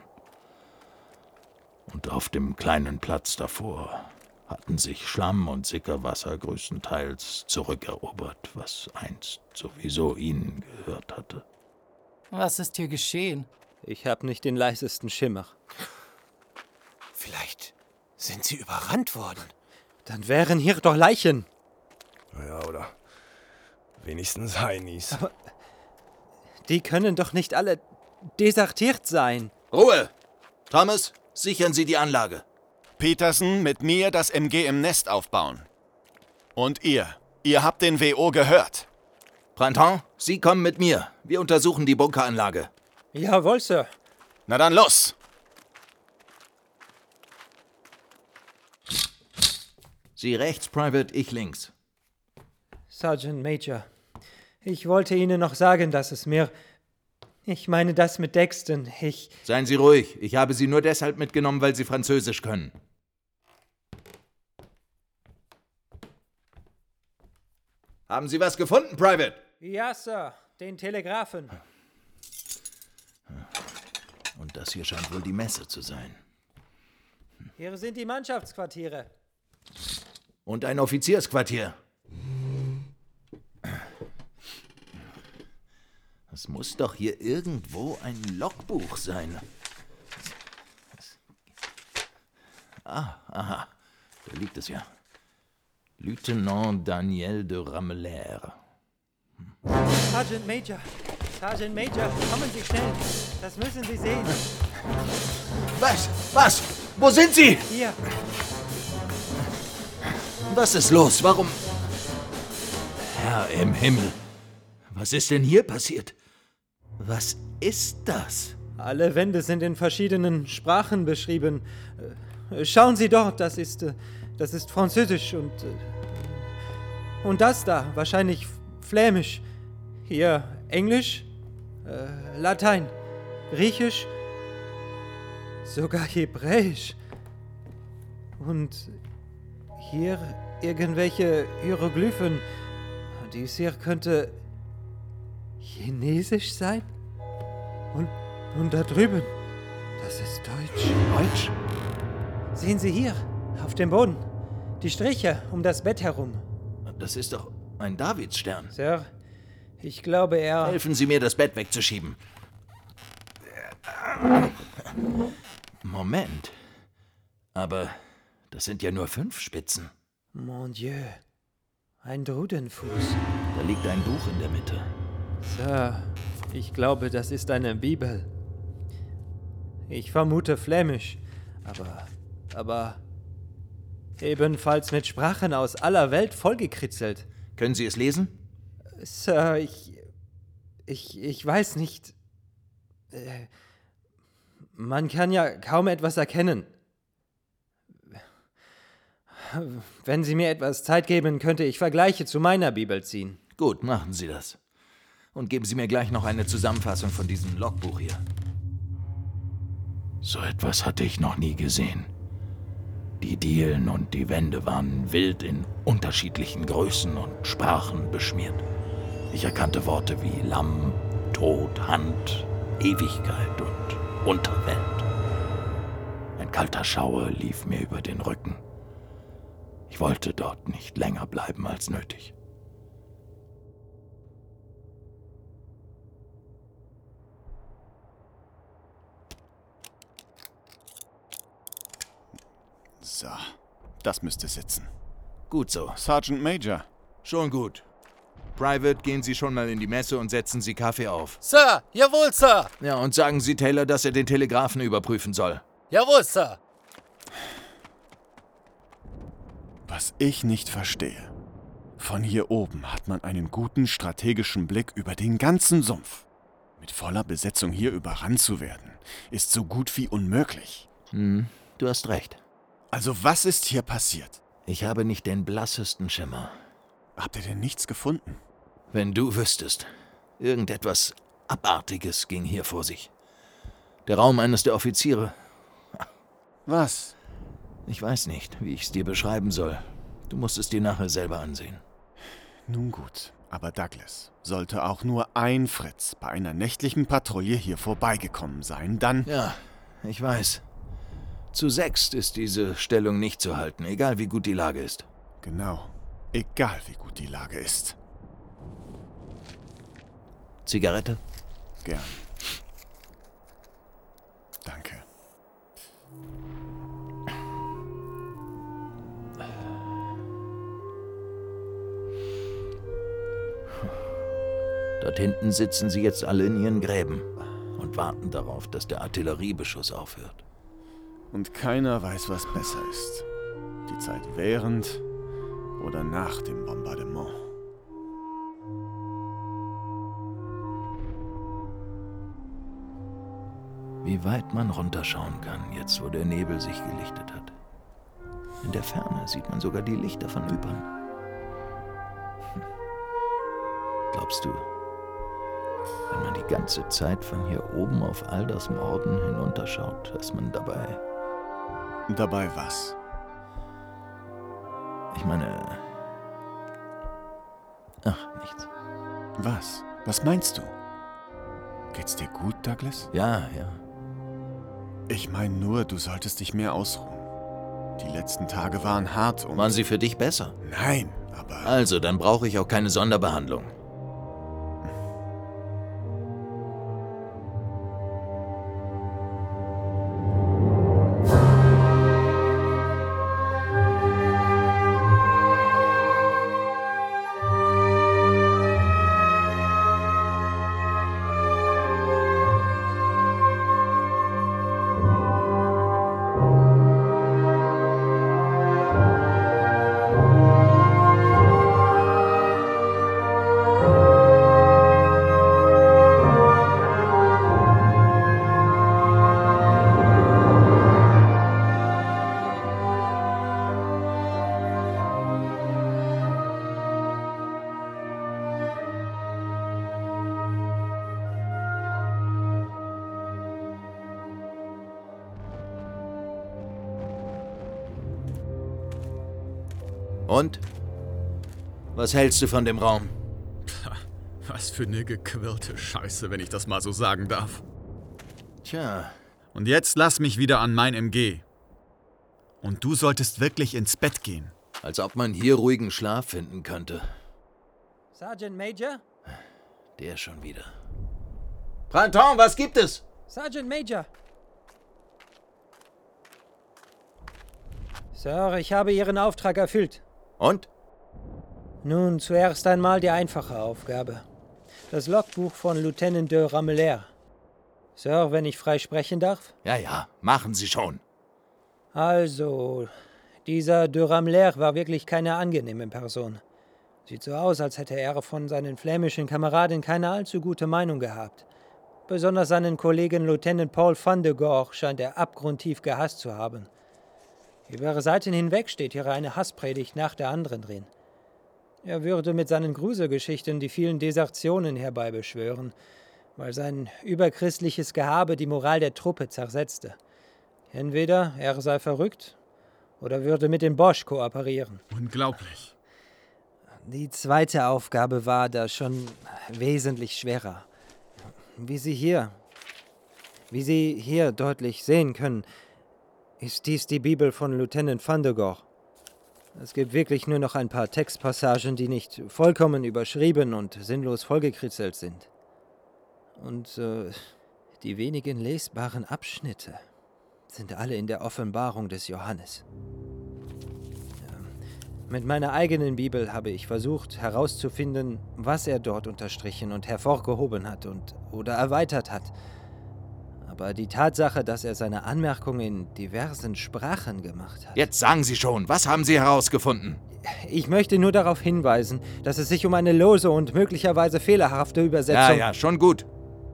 Und auf dem kleinen Platz davor hatten sich Schlamm und Sickerwasser größtenteils zurückerobert, was einst sowieso ihnen gehört hatte. Was ist hier geschehen? Ich habe nicht den leisesten Schimmer. Vielleicht sind sie überrannt worden. Dann wären hier doch Leichen. Ja, oder wenigstens Heinis. Aber die können doch nicht alle desertiert sein. Ruhe! Thomas, sichern Sie die Anlage. Peterson, mit mir das M G im Nest aufbauen. Und ihr, ihr habt den W O gehört. Printemps, Sie kommen mit mir. Wir untersuchen die Bunkeranlage. Jawohl, Sir. Na dann los! Sie rechts, Private, ich links. Sergeant Major, ich wollte Ihnen noch sagen, dass es mir... Ich meine das mit Dexton, ich... Seien Sie ruhig, ich habe Sie nur deshalb mitgenommen, weil Sie Französisch können. Haben Sie was gefunden, Private? Ja, Sir, den Telegraphen. Und das hier scheint wohl die Messe zu sein. Hier sind die Mannschaftsquartiere. Und ein Offiziersquartier. Es muss doch hier irgendwo ein Logbuch sein. Ah, aha, da liegt es ja. Lieutenant Daniel de Ramelaire. Sergeant Major, Sergeant Major, kommen Sie schnell. Das müssen Sie sehen. Was? Was? Wo sind Sie? Hier. Was ist los? Warum? Herr im Himmel. Was ist denn hier passiert? Was ist das? Alle Wände sind in verschiedenen Sprachen beschrieben. Schauen Sie dort, das ist, das ist Französisch und, und das da, wahrscheinlich Flämisch. Hier Englisch, äh, Latein, Griechisch, sogar Hebräisch. Und hier irgendwelche Hieroglyphen. Dies hier könnte Chinesisch sein? Und, und da drüben, das ist Deutsch. Deutsch? Sehen Sie hier, auf dem Boden, die Striche um das Bett herum. Das ist doch ein Davidsstern. Sir, ich glaube, er... Helfen Sie mir, das Bett wegzuschieben. Moment. Aber das sind ja nur fünf Spitzen. Mon Dieu, ein Drudenfuß. Da liegt ein Buch in der Mitte. Sir, ich glaube, das ist eine Bibel. Ich vermute Flämisch, aber, aber ebenfalls mit Sprachen aus aller Welt vollgekritzelt. Können Sie es lesen? Sir, ich, ich, ich weiß nicht. Äh, man kann ja kaum etwas erkennen. Wenn Sie mir etwas Zeit geben, könnte ich Vergleiche zu meiner Bibel ziehen. Gut, machen Sie das. Und geben Sie mir gleich noch eine Zusammenfassung von diesem Logbuch hier. So etwas hatte ich noch nie gesehen. Die Dielen und die Wände waren wild in unterschiedlichen Größen und Sprachen beschmiert. Ich erkannte Worte wie Lamm, Tod, Hand, Ewigkeit und Unterwelt. Ein kalter Schauer lief mir über den Rücken. Ich wollte dort nicht länger bleiben als nötig. So, das müsste sitzen. Gut so. Sergeant Major. Schon gut. Private, gehen Sie schon mal in die Messe und setzen Sie Kaffee auf. Sir, jawohl, Sir. Ja, und sagen Sie Taylor, dass er den Telegraphen überprüfen soll. Jawohl, Sir. Was ich nicht verstehe. Von hier oben hat man einen guten strategischen Blick über den ganzen Sumpf. Mit voller Besetzung hier überrannt zu werden, ist so gut wie unmöglich. Hm, du hast recht. Also was ist hier passiert? Ich habe nicht den blassesten Schimmer. Habt ihr denn nichts gefunden? Wenn du wüsstest. Irgendetwas Abartiges ging hier vor sich. Der Raum eines der Offiziere. Was? Ich weiß nicht, wie ich es dir beschreiben soll. Du musst es dir nachher selber ansehen. Nun gut, aber Douglas, sollte auch nur ein Fritz bei einer nächtlichen Patrouille hier vorbeigekommen sein, dann... Ja, ich weiß. Zu sechst ist diese Stellung nicht zu halten, egal wie gut die Lage ist. Genau, egal wie gut die Lage ist. Zigarette? Gern. Danke. Dort hinten sitzen sie jetzt alle in ihren Gräben und warten darauf, dass der Artilleriebeschuss aufhört. Und keiner weiß, was besser ist. Die Zeit während oder nach dem Bombardement. Wie weit man runterschauen kann, jetzt wo der Nebel sich gelichtet hat. In der Ferne sieht man sogar die Lichter von Ypern. Hm. Glaubst du, wenn man die ganze Zeit von hier oben auf all das Morden hinunterschaut, dass man dabei... Dabei was? Ich meine... Ach, nichts. Was? Was meinst du? Geht's dir gut, Douglas? Ja, ja. Ich meine nur, du solltest dich mehr ausruhen. Die letzten Tage waren hart und... Waren sie für dich besser? Nein, aber... Also, dann brauche ich auch keine Sonderbehandlung. Und? Was hältst du von dem Raum? Was für eine gequirlte Scheiße, wenn ich das mal so sagen darf. Tja. Und jetzt lass mich wieder an mein M G. Und du solltest wirklich ins Bett gehen. Als ob man hier ruhigen Schlaf finden könnte. Sergeant Major? Der schon wieder. Printemps, was gibt es? Sergeant Major! Sir, ich habe Ihren Auftrag erfüllt. Und? Nun, zuerst einmal die einfache Aufgabe. Das Logbuch von Lieutenant de Ramelaire. Sir, wenn ich frei sprechen darf? Ja, ja, machen Sie schon. Also, dieser de Ramelaire war wirklich keine angenehme Person. Sieht so aus, als hätte er von seinen flämischen Kameraden keine allzu gute Meinung gehabt. Besonders seinen Kollegen Lieutenant Paul van de Gorch scheint er abgrundtief gehasst zu haben. Über Seiten hinweg steht hier eine Hasspredigt nach der anderen drin. Er würde mit seinen Gruselgeschichten die vielen Desertionen herbeibeschwören, weil sein überchristliches Gehabe die Moral der Truppe zersetzte. Entweder er sei verrückt oder würde mit dem Bosch kooperieren. Unglaublich. Die zweite Aufgabe war da schon wesentlich schwerer. Wie Sie hier, wie Sie hier deutlich sehen können, ist dies die Bibel von Lieutenant van de Gorch. Es gibt wirklich nur noch ein paar Textpassagen, die nicht vollkommen überschrieben und sinnlos vollgekritzelt sind. Und äh, die wenigen lesbaren Abschnitte sind alle in der Offenbarung des Johannes. Mit meiner eigenen Bibel habe ich versucht herauszufinden, was er dort unterstrichen und hervorgehoben hat und oder erweitert hat. Aber die Tatsache, dass er seine Anmerkungen in diversen Sprachen gemacht hat... Jetzt sagen Sie schon, was haben Sie herausgefunden? Ich möchte nur darauf hinweisen, dass es sich um eine lose und möglicherweise fehlerhafte Übersetzung... Ja, ja, schon gut.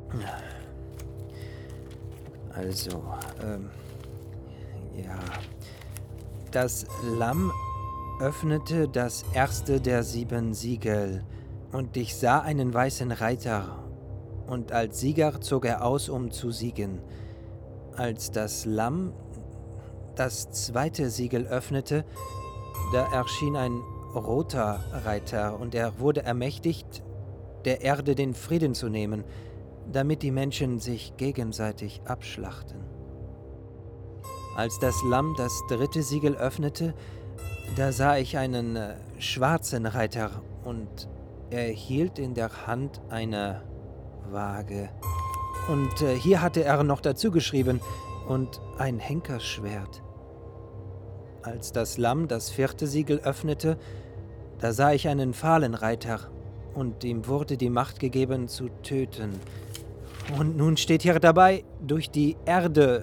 Also, ähm... ja... Das Lamm öffnete das erste der sieben Siegel, und ich sah einen weißen Reiter, und als Sieger zog er aus, um zu siegen. Als das Lamm das zweite Siegel öffnete, da erschien ein roter Reiter, und er wurde ermächtigt, der Erde den Frieden zu nehmen, damit die Menschen sich gegenseitig abschlachten. Als das Lamm das dritte Siegel öffnete, da sah ich einen äh, schwarzen Reiter, und er hielt in der Hand eine Waage. Und äh, hier hatte er noch dazu geschrieben, und ein Henkerschwert. Als das Lamm das vierte Siegel öffnete, da sah ich einen Fahlenreiter, und ihm wurde die Macht gegeben zu töten. Und nun steht hier dabei, durch die Erde.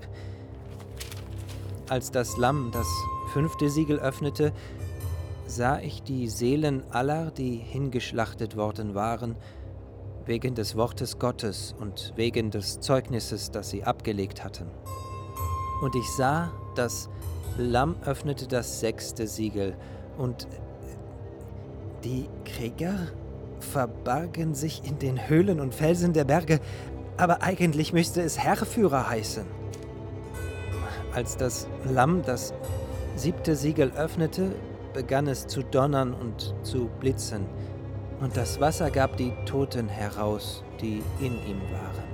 Als das Lamm das fünfte Siegel öffnete, sah ich die Seelen aller, die hingeschlachtet worden waren, wegen des Wortes Gottes und wegen des Zeugnisses, das sie abgelegt hatten. Und ich sah, das Lamm öffnete das sechste Siegel, und die Krieger verbargen sich in den Höhlen und Felsen der Berge, aber eigentlich müsste es Heerführer heißen. Als das Lamm das siebte Siegel öffnete, begann es zu donnern und zu blitzen, und das Wasser gab die Toten heraus, die in ihm waren.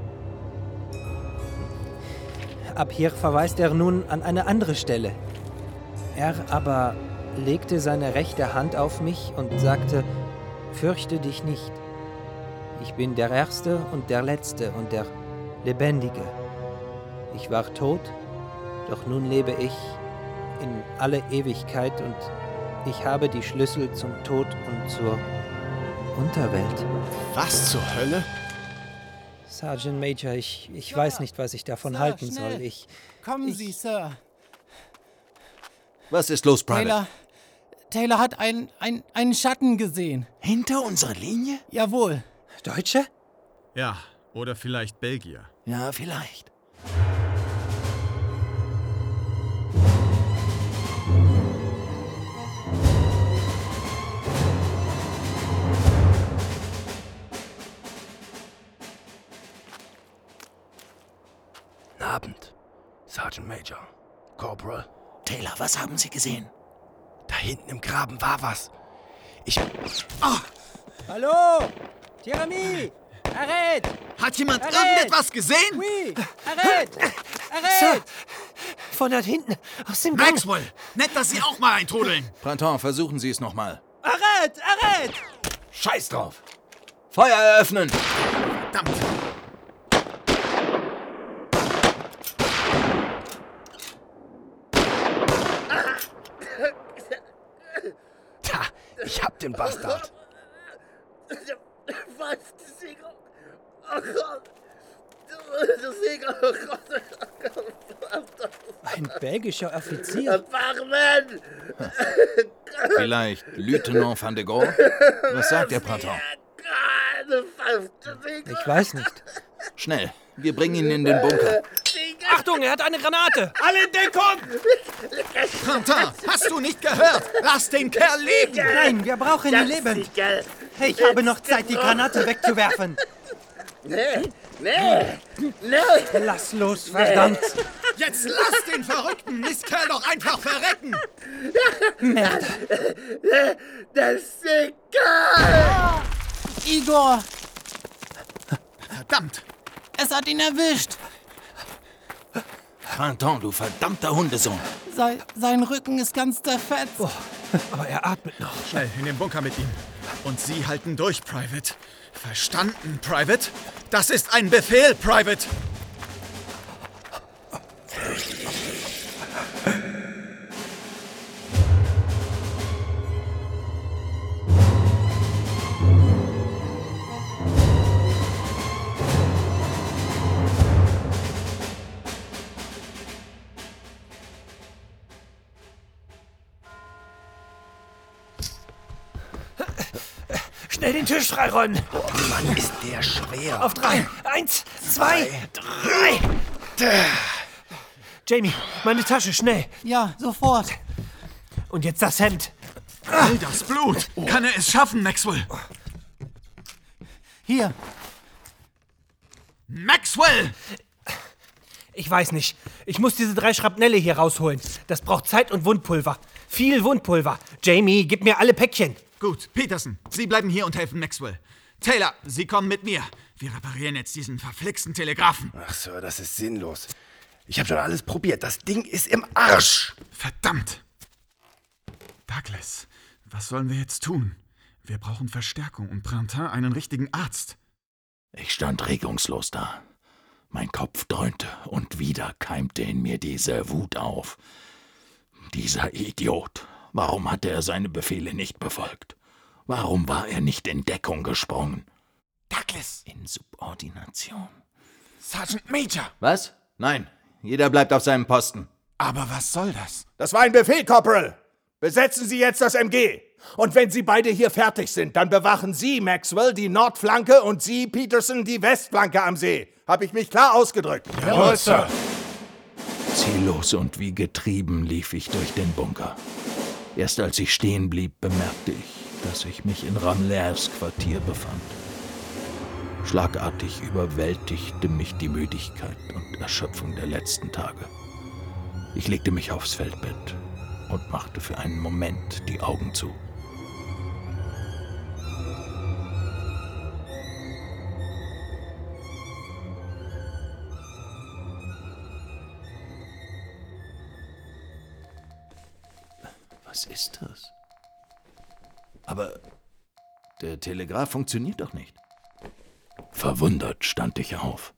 Ab hier verweist er nun an eine andere Stelle. Er aber legte seine rechte Hand auf mich und sagte, »Fürchte dich nicht. Ich bin der Erste und der Letzte und der Lebendige. Ich war tot, doch nun lebe ich in alle Ewigkeit, und ich habe die Schlüssel zum Tod und zur Unterwelt.« Was zur Hölle? Sergeant Major, ich, ich Sir, weiß nicht, was ich davon Sir, halten schnell. soll. Ich... Kommen ich, Sie, Sir. Was ist los, Private? Taylor, Taylor hat ein, ein, einen Schatten gesehen. Hinter unserer Linie? Jawohl. Deutsche? Ja, oder vielleicht Belgier. Ja, vielleicht. Guten Abend, Sergeant Major. Corporal. Taylor, was haben Sie gesehen? Da hinten im Graben war was. Ich... Oh. Hallo! Jeremy! Arrête! Hat jemand Arrête! irgendetwas gesehen? Oui! Arrête! Arrête! Von dort hinten, aus dem Gang. Maxwell! Nett, dass Sie auch mal eintrudeln. Printemps, versuchen Sie es nochmal. Arrête! Arrête! Scheiß drauf! Feuer eröffnen! Verdammt! Tja, ich hab den Bastard. Was? Sieger? Oh Gott! Der Sieger! Oh Gott! Ein belgischer Offizier. Barman! Vielleicht Lieutenant van de Gaulle? Was sagt der Printemps? Ich weiß nicht. Schnell, wir bringen ihn in den Bunker. Achtung, er hat eine Granate! Alle in Deckung! Printemps, hast du nicht gehört? Lass den Kerl leben! Nein, wir brauchen ihn lebend. Ich habe noch Zeit, die Granate wegzuwerfen. Nee, nee, nee! Lass los, verdammt! Jetzt lass den verrückten Mistkerl doch einfach verrecken! Merde! Das ist egal! Igor! Verdammt! Es hat ihn erwischt! Printemps, du verdammter Hundesohn! Sei, sein Rücken ist ganz zerfetzt. Oh, aber er atmet noch. Schnell, in den Bunker mit ihm. Und Sie halten durch, Private. Verstanden, Private? Das ist ein Befehl, Private! Schnell den Tisch freiräumen. Oh Mann, ist der schwer. Auf drei. Eins, zwei, drei. Jamie, meine Tasche, schnell. Ja, sofort. Und jetzt das Hemd. All das Blut. Kann er es schaffen, Maxwell? Hier. Maxwell! Ich weiß nicht. Ich muss diese drei Schrapnelle hier rausholen. Das braucht Zeit und Wundpulver. Viel Wundpulver. Jamie, gib mir alle Päckchen. Gut, Peterson, Sie bleiben hier und helfen Maxwell. Taylor, Sie kommen mit mir. Wir reparieren jetzt diesen verflixten Telegraphen. Ach so, das ist sinnlos. Ich habe schon alles probiert. Das Ding ist im Arsch. Verdammt. Douglas, was sollen wir jetzt tun? Wir brauchen Verstärkung und Printemps einen richtigen Arzt. Ich stand regungslos da. Mein Kopf dröhnte und wieder keimte in mir diese Wut auf. Dieser Idiot. Warum hatte er seine Befehle nicht befolgt? Warum war er nicht in Deckung gesprungen? Douglas! Insubordination. Sergeant Major! Was? Nein, jeder bleibt auf seinem Posten. Aber was soll das? Das war ein Befehl, Corporal. Besetzen Sie jetzt das M G. Und wenn Sie beide hier fertig sind, dann bewachen Sie, Maxwell, die Nordflanke und Sie, Peterson, die Westflanke am See. Hab ich mich klar ausgedrückt? Jawohl, Sir. Ziellos und wie getrieben lief ich durch den Bunker. Erst als ich stehen blieb, bemerkte ich, dass ich mich in Ramlers Quartier befand. Schlagartig überwältigte mich die Müdigkeit und Erschöpfung der letzten Tage. Ich legte mich aufs Feldbett und machte für einen Moment die Augen zu. Was ist das? Aber der Telegraph funktioniert doch nicht. Verwundert stand ich auf.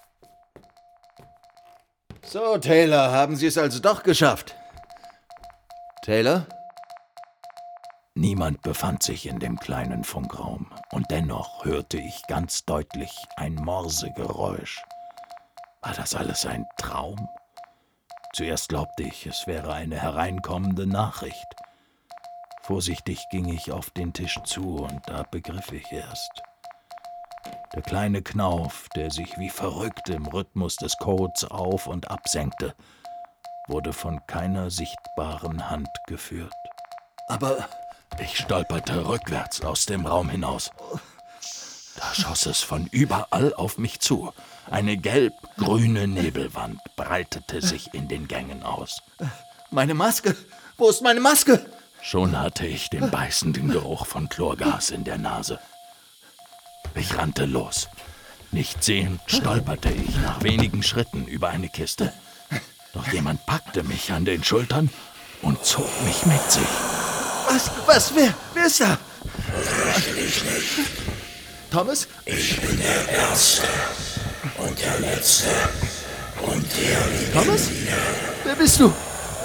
So, Taylor, haben Sie es also doch geschafft? Taylor? Niemand befand sich in dem kleinen Funkraum, und dennoch hörte ich ganz deutlich ein Morsegeräusch. War das alles ein Traum? Zuerst glaubte ich, es wäre eine hereinkommende Nachricht. Vorsichtig ging ich auf den Tisch zu, und da begriff ich erst. Der kleine Knauf, der sich wie verrückt im Rhythmus des Codes auf- und absenkte, wurde von keiner sichtbaren Hand geführt. Aber ich stolperte rückwärts aus dem Raum hinaus. Da schoss es von überall auf mich zu. Eine gelb-grüne Nebelwand breitete sich in den Gängen aus. Meine Maske! Wo ist meine Maske? Schon hatte ich den beißenden Geruch von Chlorgas in der Nase. Ich rannte los. Nicht sehend stolperte ich nach wenigen Schritten über eine Kiste. Doch jemand packte mich an den Schultern und zog mich mit sich. Was? Was? Wer? Wer ist da? Fürchte dich nicht. Thomas? Ich bin der Erste und der Letzte und der nie Thomas? wieder. Wer bist du?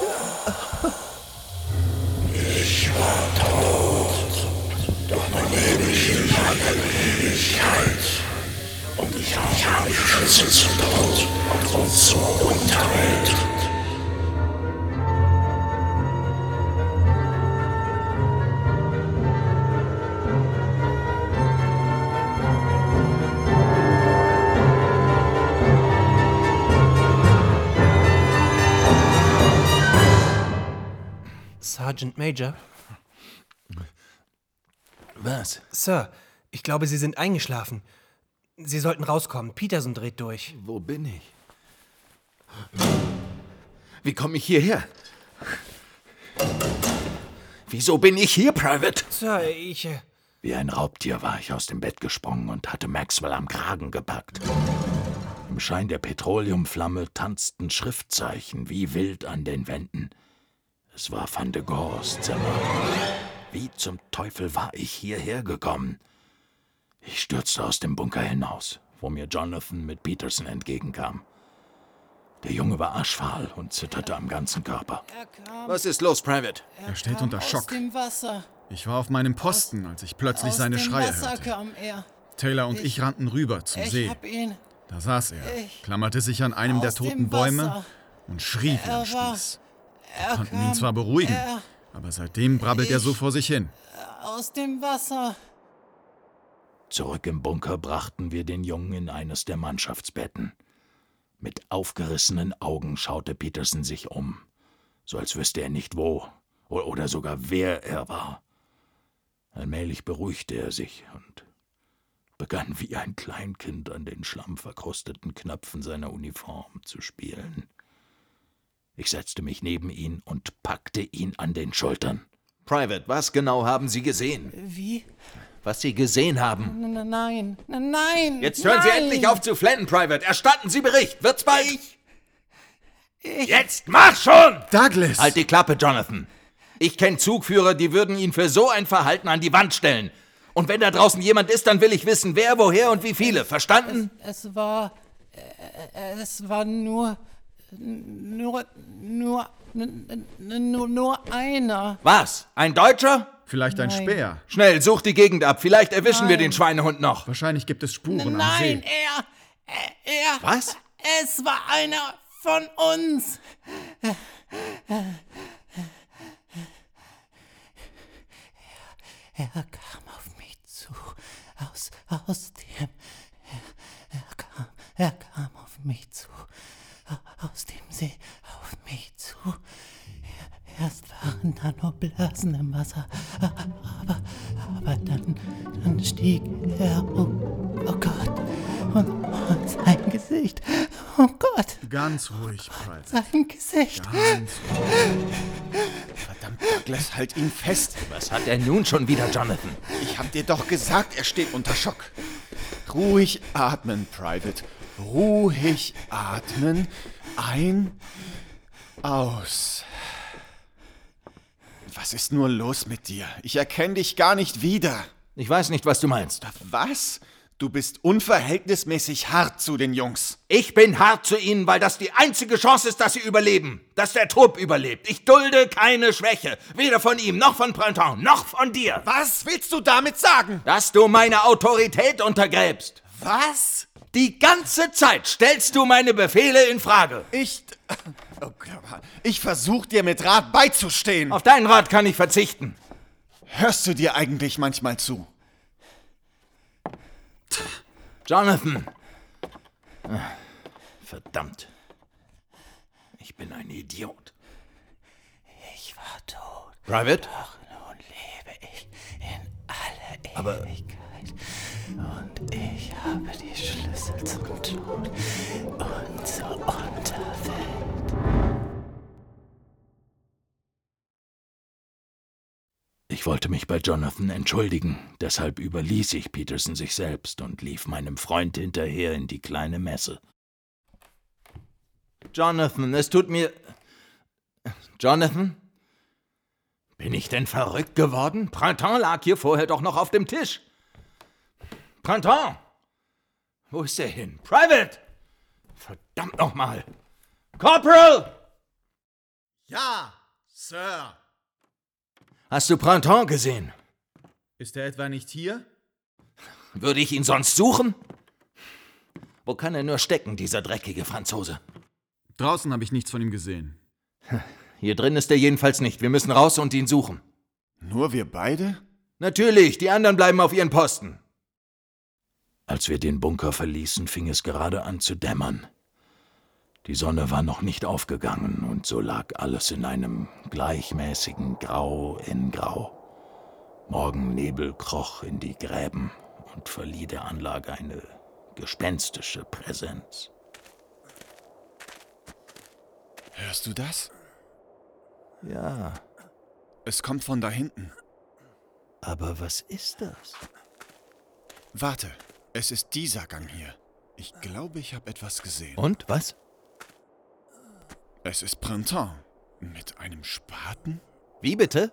Ich war tot, doch mein Leben hielt eine Ewigkeit. Und ich habe die Schlüssel zum Tod und zur Unterwelt. Sergeant Major? Was? Sir, ich glaube, Sie sind eingeschlafen. Sie sollten rauskommen. Peterson dreht durch. Wo bin ich? Wie komme ich hierher? Wieso bin ich hier, Private? Sir, ich... Äh Wie ein Raubtier war ich aus dem Bett gesprungen und hatte Maxwell am Kragen gepackt. Im Schein der Petroleumflamme tanzten Schriftzeichen wie wild an den Wänden. Es war Van de Goors Zimmer. Wie zum Teufel war ich hierher gekommen? Ich stürzte aus dem Bunker hinaus, wo mir Jonathan mit Peterson entgegenkam. Der Junge war aschfahl und zitterte am ganzen Körper. Was ist los, Private? Er steht unter Schock. Aus dem Wasser. Ich war auf meinem Posten, als ich plötzlich Aus seine dem Schreie Wasser hörte. kam er. Taylor und ich, Ich- rannten rüber zum ich See. hab ihn. Da saß er, Ich- klammerte sich an einem der Aus toten dem Bäume Wasser. und schrie wie Er am war- Spieß. Er Wir konnten ihn kam- zwar beruhigen, er- aber seitdem brabbelt er so Ich- vor sich hin. Aus dem Wasser. Zurück im Bunker brachten wir den Jungen in eines der Mannschaftsbetten. Mit aufgerissenen Augen schaute Peterson sich um, so als wüsste er nicht wo oder sogar wer er war. Allmählich beruhigte er sich und begann wie ein Kleinkind an den schlammverkrusteten Knöpfen seiner Uniform zu spielen. Ich setzte mich neben ihn und packte ihn an den Schultern. Private, was genau haben Sie gesehen? Wie? Was Sie gesehen haben? Nein, nein, nein, nein. Jetzt hören Sie nein. endlich auf zu flennen, Private. Erstatten Sie Bericht. Wird's bald? Ich, ich, Jetzt mach schon! Douglas! Halt die Klappe, Jonathan. Ich kenne Zugführer, die würden ihn für so ein Verhalten an die Wand stellen. Und wenn da draußen jemand ist, dann will ich wissen, wer, woher und wie viele. Verstanden? Es, es war... Äh, es war nur... Nur... Nur... Nur, nur einer. Was? Ein Deutscher? Vielleicht ein Nein. Späher. Schnell, such die Gegend ab. Vielleicht erwischen Nein. wir den Schweinehund noch. Wahrscheinlich gibt es Spuren am See. Nein, er... Er... Was? Es war einer von uns. Er, er kam auf mich zu. Aus, aus dem... Er, er, kam, er kam auf mich zu. Aus dem See auf mich zu. Erst waren da nur Blasen im Wasser, aber, aber dann, dann stieg er, oh, oh Gott, und, und sein Gesicht, oh Gott. Ganz ruhig, Private. Sein Gesicht. Ganz ruhig. Verdammt, Douglas, halt ihn fest. Was hat er nun schon wieder, Jonathan? Ich hab dir doch gesagt, er steht unter Schock. Ruhig atmen, Private. Ruhig atmen. Ein, aus. Was ist nur los mit dir? Ich erkenne dich gar nicht wieder. Ich weiß nicht, was du meinst. Was? Du bist unverhältnismäßig hart zu den Jungs. Ich bin hart zu ihnen, weil das die einzige Chance ist, dass sie überleben. Dass der Trupp überlebt. Ich dulde keine Schwäche. Weder von ihm, noch von Printemps, noch von dir. Was willst du damit sagen? Dass du meine Autorität untergräbst. Was? Die ganze Zeit stellst du meine Befehle in Frage. Ich... Oh Gott, ich versuch dir mit Rat beizustehen. Auf deinen Rat kann ich verzichten. Hörst du dir eigentlich manchmal zu? Jonathan. Verdammt. Ich bin ein Idiot. Ich war tot. Private? Doch nun lebe ich in aller Aber Ewigkeit. Und ich habe die Schlüssel zum Tod und zur Unterwelt. Ich wollte mich bei Jonathan entschuldigen, deshalb überließ ich Peterson sich selbst und lief meinem Freund hinterher in die kleine Messe. Jonathan, es tut mir... Jonathan? Bin ich denn verrückt geworden? Printemps lag hier vorher doch noch auf dem Tisch. Printemps! Wo ist er hin? Private! Verdammt nochmal! Corporal! Ja, Sir. Hast du Printemps gesehen? Ist er etwa nicht hier? Würde ich ihn sonst suchen? Wo kann er nur stecken, dieser dreckige Franzose? Draußen habe ich nichts von ihm gesehen. Hier drin ist er jedenfalls nicht. Wir müssen raus und ihn suchen. Nur wir beide? Natürlich, die anderen bleiben auf ihren Posten. Als wir den Bunker verließen, fing es gerade an zu dämmern. Die Sonne war noch nicht aufgegangen und so lag alles in einem gleichmäßigen Grau in Grau. Morgennebel kroch in die Gräben und verlieh der Anlage eine gespenstische Präsenz. Hörst du das? Ja. Es kommt von da hinten. Aber was ist das? Warte, es ist dieser Gang hier. Ich glaube, ich habe etwas gesehen. Und, was? Es ist Printemps. Mit einem Spaten? Wie bitte?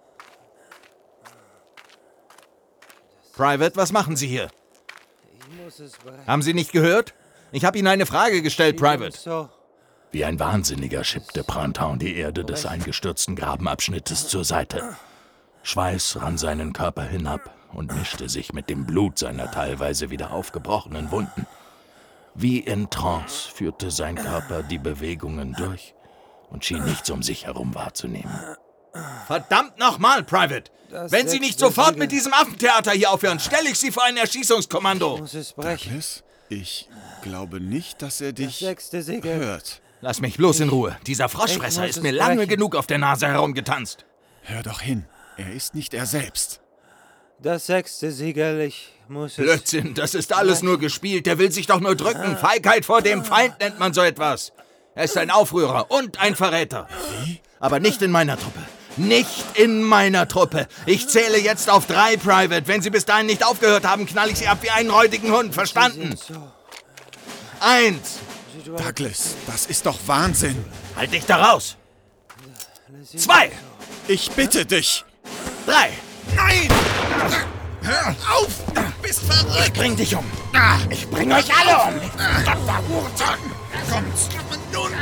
Private, was machen Sie hier? Haben Sie nicht gehört? Ich habe Ihnen eine Frage gestellt, Private. Wie ein Wahnsinniger schippte Printemps die Erde des eingestürzten Grabenabschnittes zur Seite. Schweiß rann seinen Körper hinab und mischte sich mit dem Blut seiner teilweise wieder aufgebrochenen Wunden. Wie in Trance führte sein Körper die Bewegungen durch und schien nichts um sich herum wahrzunehmen. Verdammt nochmal, Private! Das Wenn Sie nicht sechste sofort Siegel. mit diesem Affentheater hier aufhören, stelle ich Sie vor ein Erschießungskommando. Ich muss es brechen. Douglas, ich glaube nicht, dass er dich sechste Siegel. hört. Lass mich bloß in Ruhe. Dieser Froschfresser muss ist es mir lange brechen. genug auf der Nase herumgetanzt. Hör doch hin. Er ist nicht er selbst. Das sechste Siegel, ich muss es... Blödsinn, das ist alles nur gespielt. Der will sich doch nur drücken. Feigheit vor dem Feind nennt man so etwas. Er ist ein Aufrührer und ein Verräter. Aber nicht in meiner Truppe. Nicht in meiner Truppe. Ich zähle jetzt auf drei, Private. Wenn Sie bis dahin nicht aufgehört haben, knall ich Sie ab wie einen räudigen Hund. Verstanden? Eins. Douglas, das ist doch Wahnsinn. Halt dich da raus. Zwei. Ich bitte dich. Drei. Nein! Hör auf! Du bist verrückt! Ich bring dich um. Ich bring euch alle um! Doktor Hurtan! Kommt nun!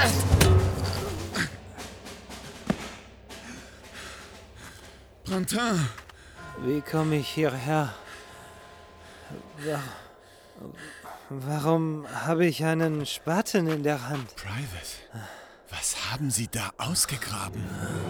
Printemps. Wie komme ich hierher? Wa- Warum habe ich einen Spaten in der Hand? Private, was haben Sie da ausgegraben?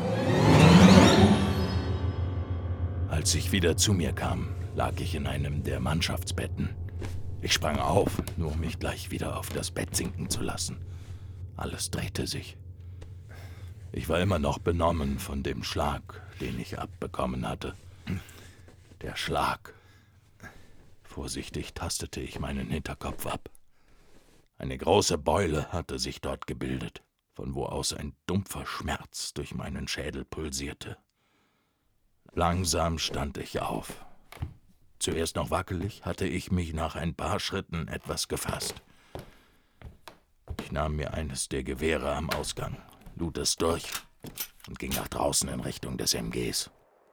Als ich wieder zu mir kam, lag ich in einem der Mannschaftsbetten. Ich sprang auf, nur um mich gleich wieder auf das Bett sinken zu lassen. Alles drehte sich. Ich war immer noch benommen von dem Schlag, den ich abbekommen hatte. Der Schlag. Vorsichtig tastete ich meinen Hinterkopf ab. Eine große Beule hatte sich dort gebildet, von wo aus ein dumpfer Schmerz durch meinen Schädel pulsierte. Langsam stand ich auf. Zuerst noch wackelig, hatte ich mich nach ein paar Schritten etwas gefasst. Ich nahm mir eines der Gewehre am Ausgang, lud es durch und ging nach draußen in Richtung des M Gs.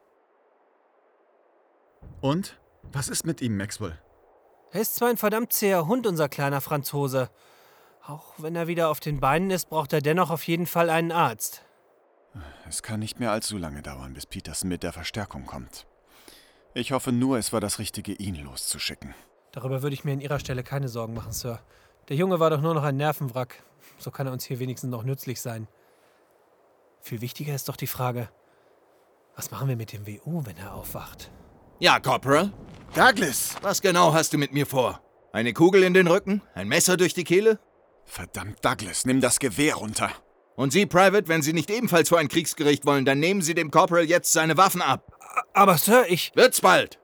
Und? Was ist mit ihm, Maxwell? Er ist zwar ein verdammt zäher Hund, unser kleiner Franzose. Auch wenn er wieder auf den Beinen ist, braucht er dennoch auf jeden Fall einen Arzt. Es kann nicht mehr allzu lange dauern, bis Peterson mit der Verstärkung kommt. Ich hoffe nur, es war das Richtige, ihn loszuschicken. Darüber würde ich mir an Ihrer Stelle keine Sorgen machen, Sir. Der Junge war doch nur noch ein Nervenwrack. So kann er uns hier wenigstens noch nützlich sein. Viel wichtiger ist doch die Frage, was machen wir mit dem W U, wenn er aufwacht? Ja, Corporal? Douglas! Was genau hast du mit mir vor? Eine Kugel in den Rücken? Ein Messer durch die Kehle? Verdammt, Douglas, nimm das Gewehr runter. Und Sie, Private, wenn Sie nicht ebenfalls vor ein Kriegsgericht wollen, dann nehmen Sie dem Corporal jetzt seine Waffen ab. Aber, Sir, ich... Wird's bald!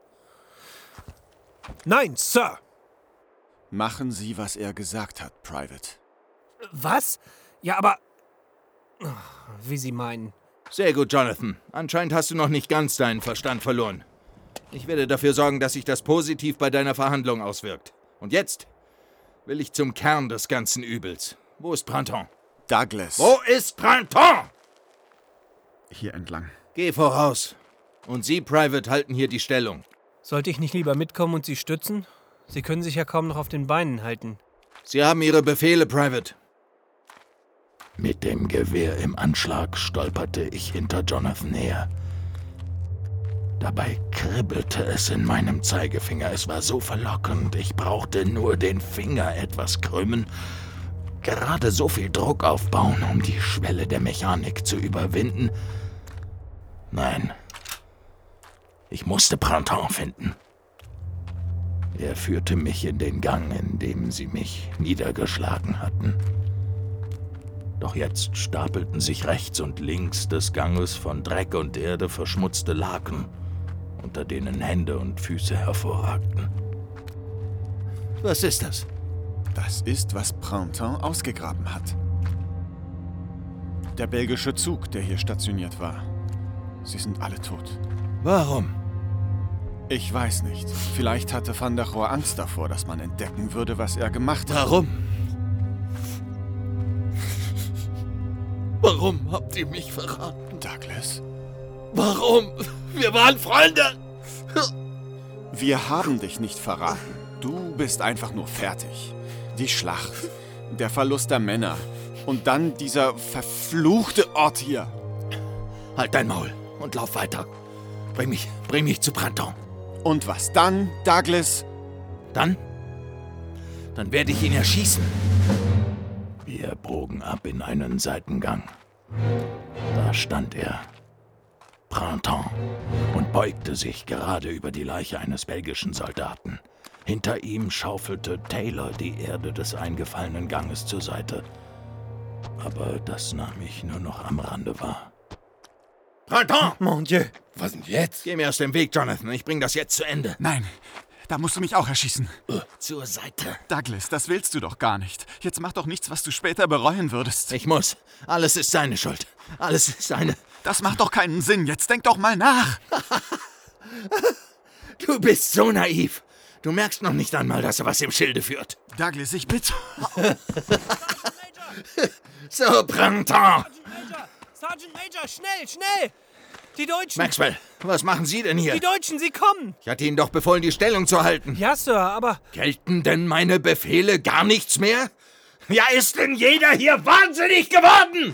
Nein, Sir! Machen Sie, was er gesagt hat, Private. Was? Ja, aber... Wie Sie meinen. Sehr gut, Jonathan. Anscheinend hast du noch nicht ganz deinen Verstand verloren. Ich werde dafür sorgen, dass sich das positiv bei deiner Verhandlung auswirkt. Und jetzt will ich zum Kern des ganzen Übels. Wo ist Printemps? Douglas. Wo ist Printemps? Hier entlang. Geh voraus. Und Sie, Private, halten hier die Stellung. Sollte ich nicht lieber mitkommen und Sie stützen? Sie können sich ja kaum noch auf den Beinen halten. Sie haben Ihre Befehle, Private. Mit dem Gewehr im Anschlag stolperte ich hinter Jonathan her. Dabei kribbelte es in meinem Zeigefinger. Es war so verlockend. Ich brauchte nur den Finger etwas krümmen, gerade so viel Druck aufbauen, um die Schwelle der Mechanik zu überwinden. Nein, ich musste Printemps finden. Er führte mich in den Gang, in dem sie mich niedergeschlagen hatten. Doch jetzt stapelten sich rechts und links des Ganges von Dreck und Erde verschmutzte Laken, unter denen Hände und Füße hervorragten. Was ist das? Das ist, was Printemps ausgegraben hat. Der belgische Zug, der hier stationiert war. Sie sind alle tot. Warum? Ich weiß nicht. Vielleicht hatte Van der Rohe Angst davor, dass man entdecken würde, was er gemacht hat. Warum? Warum habt ihr mich verraten? Douglas? Warum? Wir waren Freunde! Wir haben dich nicht verraten. Du bist einfach nur fertig. Die Schlacht, der Verlust der Männer und dann dieser verfluchte Ort hier. Halt dein Maul und lauf weiter. Bring mich, bring mich zu Printemps. Und was dann, Douglas? Dann? Dann werde ich ihn erschießen. Wir bogen ab in einen Seitengang. Da stand er, Printemps und beugte sich gerade über die Leiche eines belgischen Soldaten. Hinter ihm schaufelte Taylor die Erde des eingefallenen Ganges zur Seite. Aber das nahm ich nur noch am Rande wahr. Printemps! Mon Dieu! Was denn jetzt? Geh mir aus dem Weg, Jonathan. Ich bring das jetzt zu Ende. Nein, da musst du mich auch erschießen. Zur Seite. Douglas, das willst du doch gar nicht. Jetzt mach doch nichts, was du später bereuen würdest. Ich muss. Alles ist seine Schuld. Alles ist seine... Das macht doch keinen Sinn. Jetzt denk doch mal nach. Du bist so naiv. Du merkst noch nicht einmal, dass er was im Schilde führt. Douglas, ich bitte. So, Printemps. Major, Sergeant Major, schnell, schnell! Die Deutschen! Maxwell, was machen Sie denn hier? Die Deutschen, sie kommen! Ich hatte Ihnen doch befohlen, die Stellung zu halten. Ja, Sir, aber... Gelten denn meine Befehle gar nichts mehr? Ja, ist denn jeder hier wahnsinnig geworden?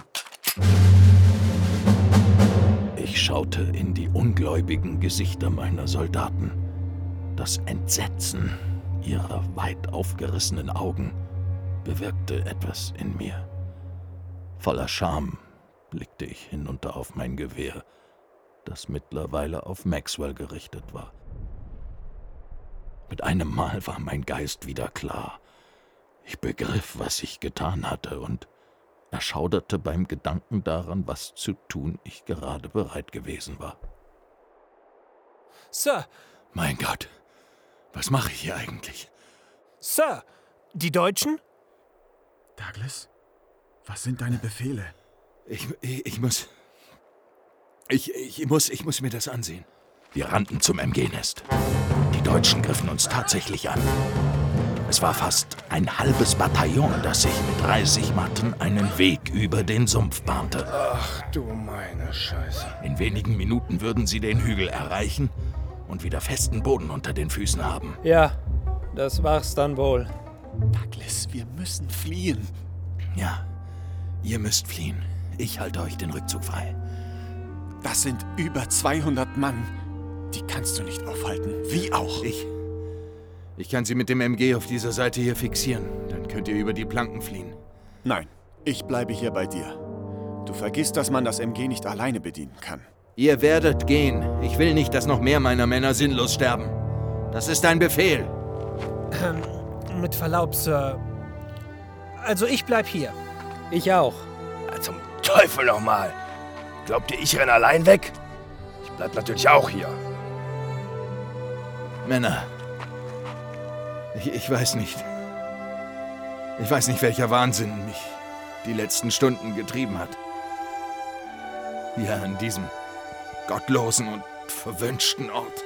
Ich schaute in die ungläubigen Gesichter meiner Soldaten. Das Entsetzen ihrer weit aufgerissenen Augen bewirkte etwas in mir. Voller Scham blickte ich hinunter auf mein Gewehr, das mittlerweile auf Maxwell gerichtet war. Mit einem Mal war mein Geist wieder klar. Ich begriff, was ich getan hatte und erschauderte beim Gedanken daran, was zu tun ich gerade bereit gewesen war. Sir! Mein Gott, was mache ich hier eigentlich? Sir, die Deutschen? Douglas, was sind deine Befehle? Ich, ich, ich muss... Ich, ich, muss, ich muss mir das ansehen. Wir rannten zum M G-Nest. Die Deutschen griffen uns tatsächlich an. Es war fast ein halbes Bataillon, das sich mit dreißig Matten einen Weg über den Sumpf bahnte. Ach du meine Scheiße. In wenigen Minuten würden sie den Hügel erreichen und wieder festen Boden unter den Füßen haben. Ja, das war's dann wohl. Douglas, wir müssen fliehen. Ja, ihr müsst fliehen. Ich halte euch den Rückzug frei. Das sind über zweihundert Mann. Die kannst du nicht aufhalten. Wie auch. Ich... Ich kann sie mit dem M G auf dieser Seite hier fixieren. Dann könnt ihr über die Planken fliehen. Nein, ich bleibe hier bei dir. Du vergisst, dass man das M G nicht alleine bedienen kann. Ihr werdet gehen. Ich will nicht, dass noch mehr meiner Männer sinnlos sterben. Das ist ein Befehl. Ähm, mit Verlaub, Sir. Also ich bleib hier. Ich auch. Ja, zum Teufel nochmal. Glaubt ihr, ich renne allein weg? Ich bleib natürlich auch hier. Männer. Ich, ich weiß nicht. Ich weiß nicht, welcher Wahnsinn mich die letzten Stunden getrieben hat. Hier an diesem gottlosen und verwünschten Ort.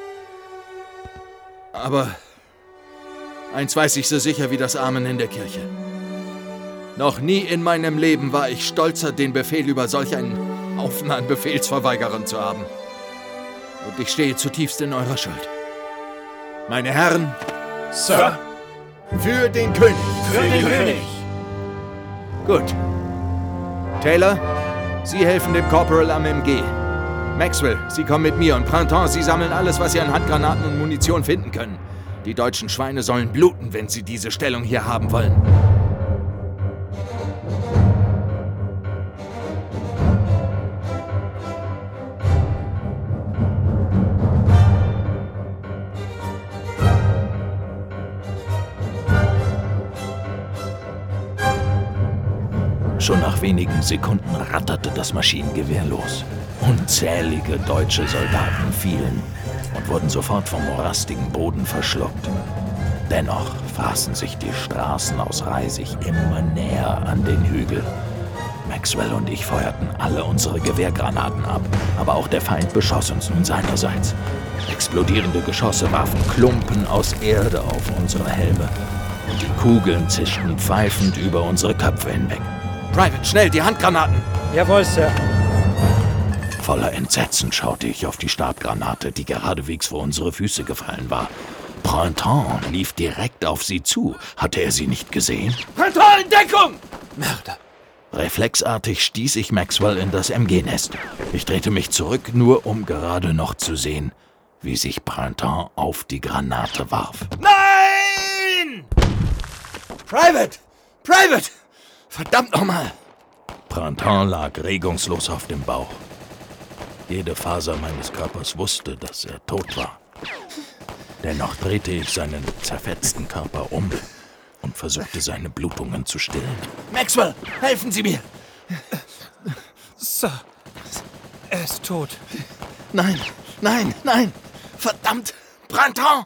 Aber eins weiß ich so sicher wie das Amen in der Kirche. Noch nie in meinem Leben war ich stolzer, den Befehl über solch einen Haufen an Befehlsverweigerern zu haben. Und ich stehe zutiefst in eurer Schuld. Meine Herren, Sir, für den König. Für den König. Gut. Taylor, Sie helfen dem Corporal am M G. Maxwell, Sie kommen mit mir und Printemps, Sie sammeln alles, was Sie an Handgranaten und Munition finden können. Die deutschen Schweine sollen bluten, wenn sie diese Stellung hier haben wollen. Schon nach wenigen Sekunden ratterte das Maschinengewehr los. Unzählige deutsche Soldaten fielen und wurden sofort vom morastigen Boden verschluckt. Dennoch fraßen sich die Straßen aus Reisig immer näher an den Hügel. Maxwell und ich feuerten alle unsere Gewehrgranaten ab, aber auch der Feind beschoss uns nun seinerseits. Explodierende Geschosse warfen Klumpen aus Erde auf unsere Helme und die Kugeln zischten pfeifend über unsere Köpfe hinweg. Private, schnell, die Handgranaten! Jawohl, Sir. Voller Entsetzen schaute ich auf die Startgranate, die geradewegs vor unsere Füße gefallen war. Printemps lief direkt auf sie zu. Hatte er sie nicht gesehen? Printemps in Deckung! Mörder. Reflexartig stieß ich Maxwell in das M G-Nest. Ich drehte mich zurück, nur um gerade noch zu sehen, wie sich Printemps auf die Granate warf. Nein! Private! Private! Verdammt nochmal! Printemps lag regungslos auf dem Bauch. Jede Faser meines Körpers wusste, dass er tot war. Dennoch drehte ich seinen zerfetzten Körper um und versuchte, seine Blutungen zu stillen. Maxwell, helfen Sie mir! Sir, er ist tot. Nein, nein, nein! Verdammt! Printemps!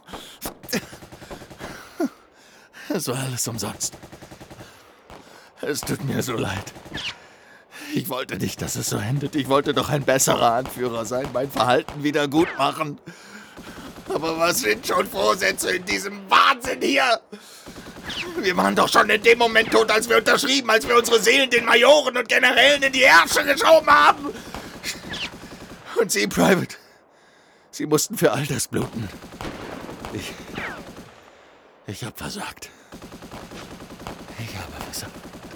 Es war alles umsonst. Es tut mir so leid. Ich wollte nicht, dass es so endet. Ich wollte doch ein besserer Anführer sein, mein Verhalten wieder gut machen. Aber was sind schon Vorsätze in diesem Wahnsinn hier? Wir waren doch schon in dem Moment tot, als wir unterschrieben, als wir unsere Seelen den Majoren und Generälen in die Ärsche geschoben haben. Und Sie, Private, Sie mussten für all das bluten. Ich... Ich hab versagt. Ich habe versagt.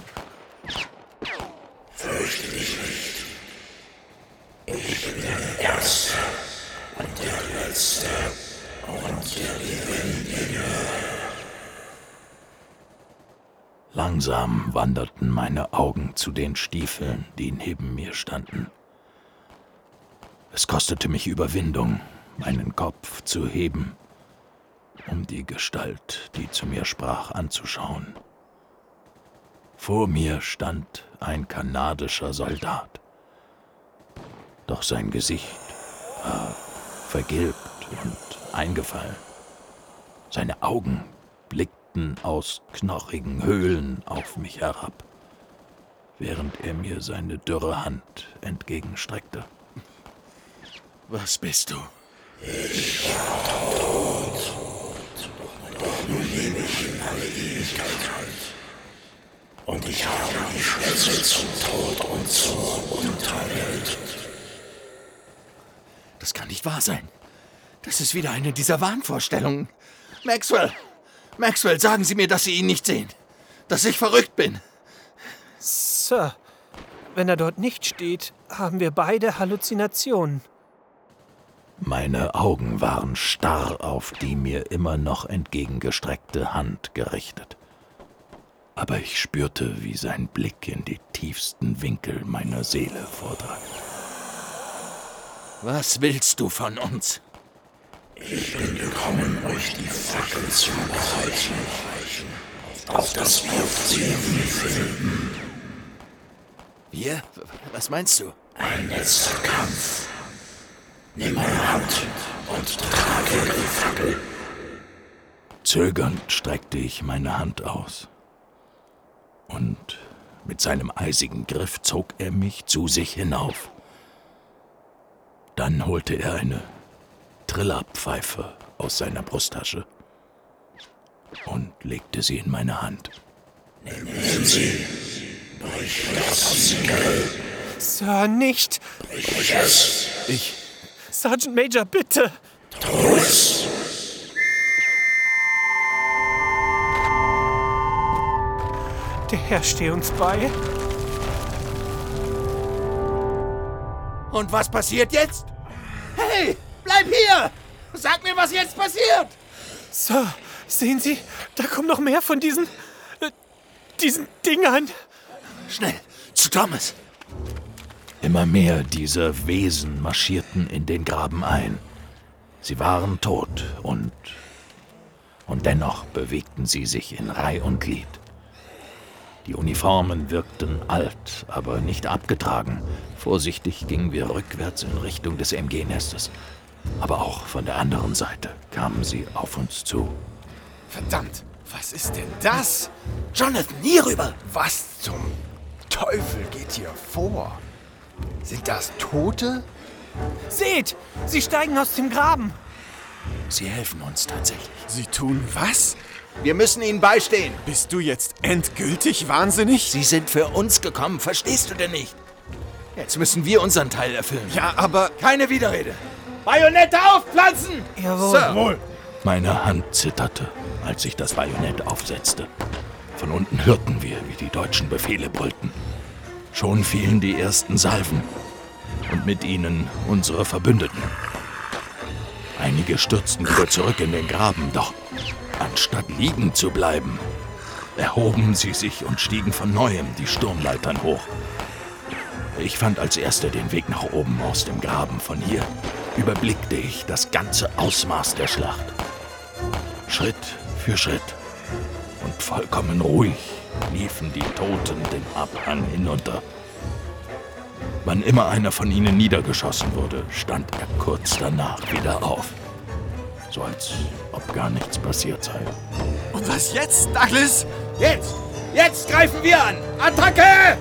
Fürchte dich nicht. Ich bin der Erste und der Letzte und der Lebendige. Langsam wanderten meine Augen zu den Stiefeln, die neben mir standen. Es kostete mich Überwindung, meinen Kopf zu heben, um die Gestalt, die zu mir sprach, anzuschauen. Vor mir stand ein kanadischer Soldat. Doch sein Gesicht war vergilbt und eingefallen. Seine Augen blickten aus knochigen Höhlen auf mich herab, während er mir seine dürre Hand entgegenstreckte. Was bist du? Ich war tot. Doch nun lebe ich in alle Ewigkeit. Und ich habe die Schlüssel zum Tod und zur Unterwelt. Das kann nicht wahr sein. Das ist wieder eine dieser Wahnvorstellungen. Maxwell! Maxwell, sagen Sie mir, dass Sie ihn nicht sehen. Dass ich verrückt bin. Sir, wenn er dort nicht steht, haben wir beide Halluzinationen. Meine Augen waren starr auf die mir immer noch entgegengestreckte Hand gerichtet. Aber ich spürte, wie sein Blick in die tiefsten Winkel meiner Seele vordrang. Was willst du von uns? Ich bin gekommen, euch die Fackel zu überreichen, auf dass wir Frieden finden. Wir? Was meinst du? Ein letzter Kampf. Nimm meine Hand und trage die Fackel. Zögernd streckte ich meine Hand aus. Und mit seinem eisigen Griff zog er mich zu sich hinauf. Dann holte er eine Trillerpfeife aus seiner Brusttasche und legte sie in meine Hand. Nehmen Sie, brich das Siegel. Sir, nicht! Brich es. Ich... Sergeant Major, bitte! Tu es! Der Herr stehe uns bei. Und was passiert jetzt? Hey, bleib hier! Sag mir, was jetzt passiert! Sir, sehen Sie, da kommen noch mehr von diesen... Äh, diesen Dingern. Schnell, zu Thomas! Immer mehr dieser Wesen marschierten in den Graben ein. Sie waren tot und... und dennoch bewegten sie sich in Reih und Glied. Die Uniformen wirkten alt, aber nicht abgetragen. Vorsichtig gingen wir rückwärts in Richtung des M G-Nestes. Aber auch von der anderen Seite kamen sie auf uns zu. Verdammt, was ist denn das? Jonathan, hier rüber! Was zum Teufel geht hier vor? Sind das Tote? Seht, sie steigen aus dem Graben. Sie helfen uns tatsächlich. Sie tun was? Wir müssen ihnen beistehen. Bist du jetzt endgültig wahnsinnig? Sie sind für uns gekommen, verstehst du denn nicht? Jetzt müssen wir unseren Teil erfüllen. Ja, aber... Keine Widerrede. Bajonette aufpflanzen! Jawohl. Sir. Wohl. Meine Hand zitterte, als ich das Bajonett aufsetzte. Von unten hörten wir, wie die Deutschen Befehle brüllten. Schon fielen die ersten Salven und mit ihnen unsere Verbündeten. Einige stürzten wieder zurück in den Graben, doch anstatt liegen zu bleiben, erhoben sie sich und stiegen von neuem die Sturmleitern hoch. Ich fand als Erster den Weg nach oben aus dem Graben. Von hier überblickte ich das ganze Ausmaß der Schlacht. Schritt für Schritt und vollkommen ruhig liefen die Toten den Abhang hinunter. Wann immer einer von ihnen niedergeschossen wurde, stand er kurz danach wieder auf. So als ob gar nichts passiert sei. Und was jetzt, Douglas? Jetzt! Jetzt greifen wir an! Attacke!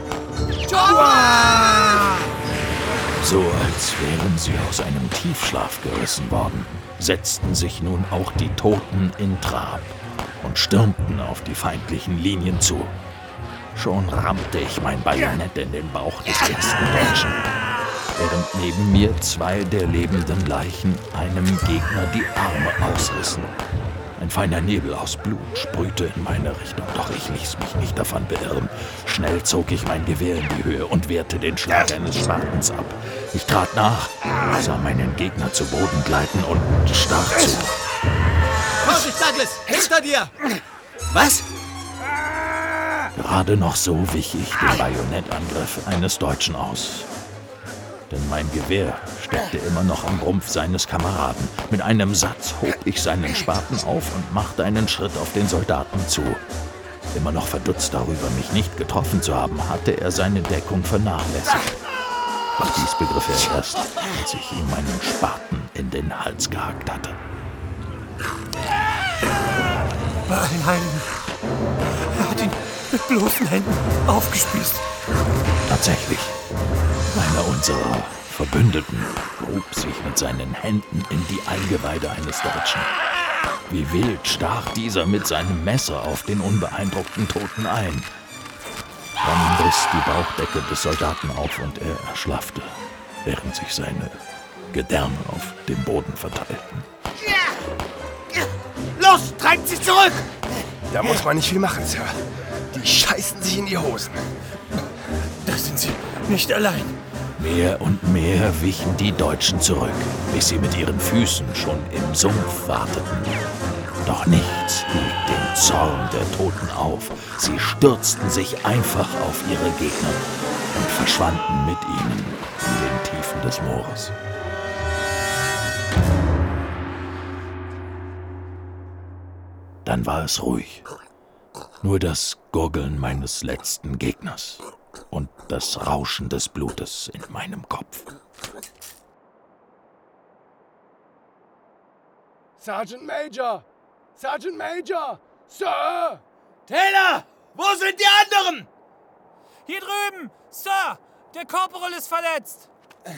Joa! So als wären sie aus einem Tiefschlaf gerissen worden, setzten sich nun auch die Toten in Trab und stürmten auf die feindlichen Linien zu. Schon rammte ich mein Bajonett in den Bauch des ersten Menschen, während neben mir zwei der lebenden Leichen einem Gegner die Arme ausrissen. Ein feiner Nebel aus Blut sprühte in meine Richtung, doch ich ließ mich nicht davon beirren. Schnell zog ich mein Gewehr in die Höhe und wehrte den Schlag eines Spartans ab. Ich trat nach, sah meinen Gegner zu Boden gleiten und stach zu. Vorsicht, Douglas! Hinter dir! Was? Gerade noch so wich ich dem Bajonettangriff eines Deutschen aus. Denn mein Gewehr steckte immer noch am Rumpf seines Kameraden. Mit einem Satz hob ich seinen Spaten auf und machte einen Schritt auf den Soldaten zu. Immer noch verdutzt darüber, mich nicht getroffen zu haben, hatte er seine Deckung vernachlässigt. Doch dies begriff er erst, als ich ihm meinen Spaten in den Hals gehackt hatte. Bei allen Heiligen. Er hat ihn mit bloßen Händen aufgespießt. Tatsächlich. Einer unserer Verbündeten grub sich mit seinen Händen in die Eingeweide eines Deutschen. Wie wild stach dieser mit seinem Messer auf den unbeeindruckten Toten ein. Dann riss die Bauchdecke des Soldaten auf und er erschlaffte, während sich seine Gedärme auf dem Boden verteilten. Los, treibt sie zurück! Da muss man nicht viel machen, Sir. Die scheißen sich in die Hosen. Da sind sie nicht allein. Mehr und mehr wichen die Deutschen zurück, bis sie mit ihren Füßen schon im Sumpf warteten. Doch nichts hielt den Zorn der Toten auf. Sie stürzten sich einfach auf ihre Gegner und verschwanden mit ihnen in den Tiefen des Moores. Dann war es ruhig. Nur das Gurgeln meines letzten Gegners und das Rauschen des Blutes in meinem Kopf. Sergeant Major! Sergeant Major! Sir! Taylor! Wo sind die anderen? Hier drüben! Sir! Der Korporal ist verletzt!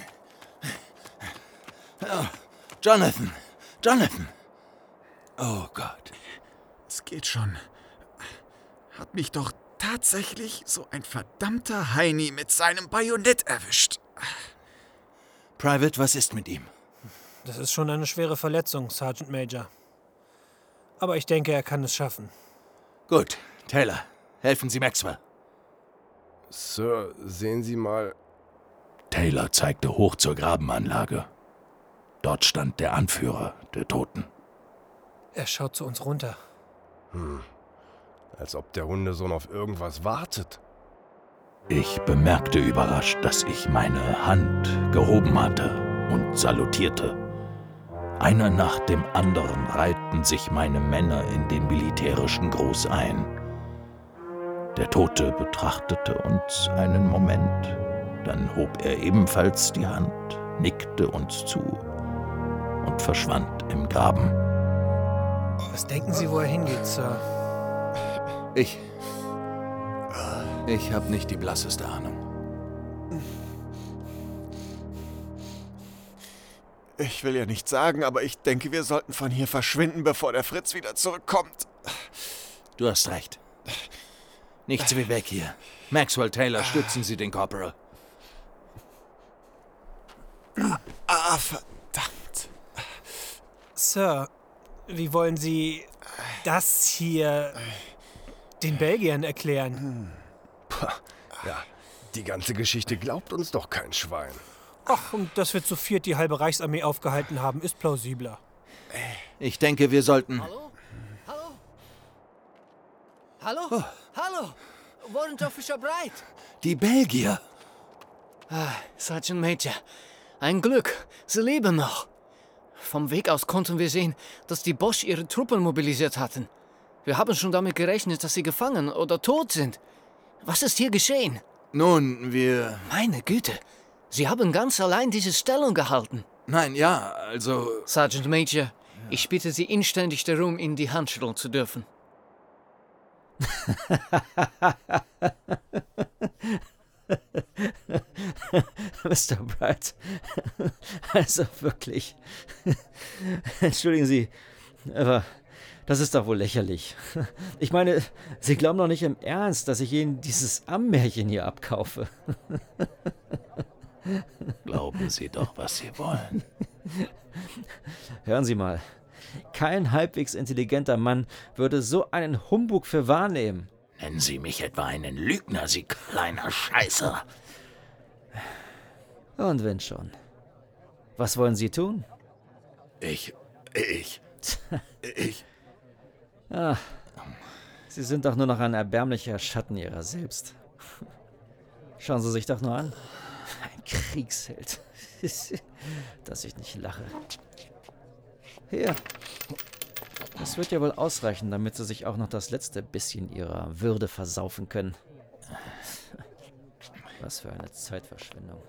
Oh, Jonathan! Jonathan! Oh Gott. Es geht schon. Hat mich doch tatsächlich so ein verdammter Heini mit seinem Bajonett erwischt. Private, was ist mit ihm? Das ist schon eine schwere Verletzung, Sergeant Major. Aber ich denke, er kann es schaffen. Gut, Taylor, helfen Sie Maxwell. Sir, sehen Sie mal. Taylor zeigte hoch zur Grabenanlage. Dort stand der Anführer der Toten. Er schaut zu uns runter. Hm. Als ob der Hundesohn auf irgendwas wartet. Ich bemerkte überrascht, dass ich meine Hand gehoben hatte und salutierte. Einer nach dem anderen reihten sich meine Männer in den militärischen Gruß ein. Der Tote betrachtete uns einen Moment, dann hob er ebenfalls die Hand, nickte uns zu und verschwand im Graben. Was denken Sie, wo er hingeht, Sir? Ich. Ich habe nicht die blasseste Ahnung. Ich will ja nicht sagen, aber ich denke, wir sollten von hier verschwinden, bevor der Fritz wieder zurückkommt. Du hast recht. Nichts wie weg hier. Maxwell, Taylor, stützen Sie den Corporal. Ah, ah verdammt. Sir, wie wollen Sie das hier den Belgiern erklären? Puh, ja, die ganze Geschichte glaubt uns doch kein Schwein. Ach, und dass wir zu viert die halbe Reichsarmee aufgehalten haben, ist plausibler. Ich denke, wir sollten... Hallo? Hallo? Hallo? Oh. Hallo? Warrant Officer Bright? Die Belgier! Ah, Sergeant Major, ein Glück, Sie leben noch. Vom Weg aus konnten wir sehen, dass die Bosch ihre Truppen mobilisiert hatten. Wir haben schon damit gerechnet, dass sie gefangen oder tot sind. Was ist hier geschehen? Nun, wir... Meine Güte, Sie haben ganz allein diese Stellung gehalten. Nein, ja, also... Sergeant Major, ja. Ich bitte Sie inständig darum, Ihnen die Hand schütteln zu dürfen. Mister Bright, also wirklich. Entschuldigen Sie, aber das ist doch wohl lächerlich. Ich meine, Sie glauben doch nicht im Ernst, dass ich Ihnen dieses Ammärchen hier abkaufe. Glauben Sie doch, was Sie wollen. Hören Sie mal, kein halbwegs intelligenter Mann würde so einen Humbug für wahr nehmen. Nennen Sie mich etwa einen Lügner, Sie kleiner Scheißer. Und wenn schon. Was wollen Sie tun? Ich, ich, ich... Ah, Sie sind doch nur noch ein erbärmlicher Schatten Ihrer selbst. Schauen Sie sich doch nur an. Ein Kriegsheld. Dass ich nicht lache. Hier. Das wird ja wohl ausreichen, damit Sie sich auch noch das letzte bisschen Ihrer Würde versaufen können. Was für eine Zeitverschwendung.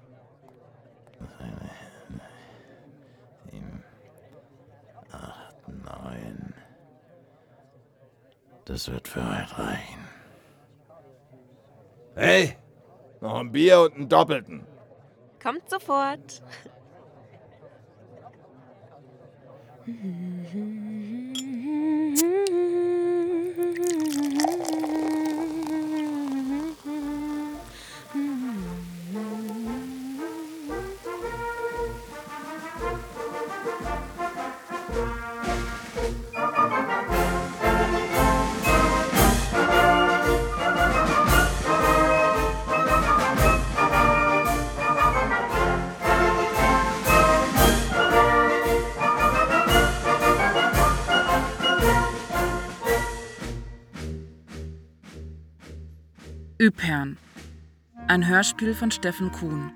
Sieben, acht, neun. Das wird für euch reichen. Hey, noch ein Bier und einen Doppelten. Kommt sofort. Ypern. Ein Hörspiel von Steffen Kuhn.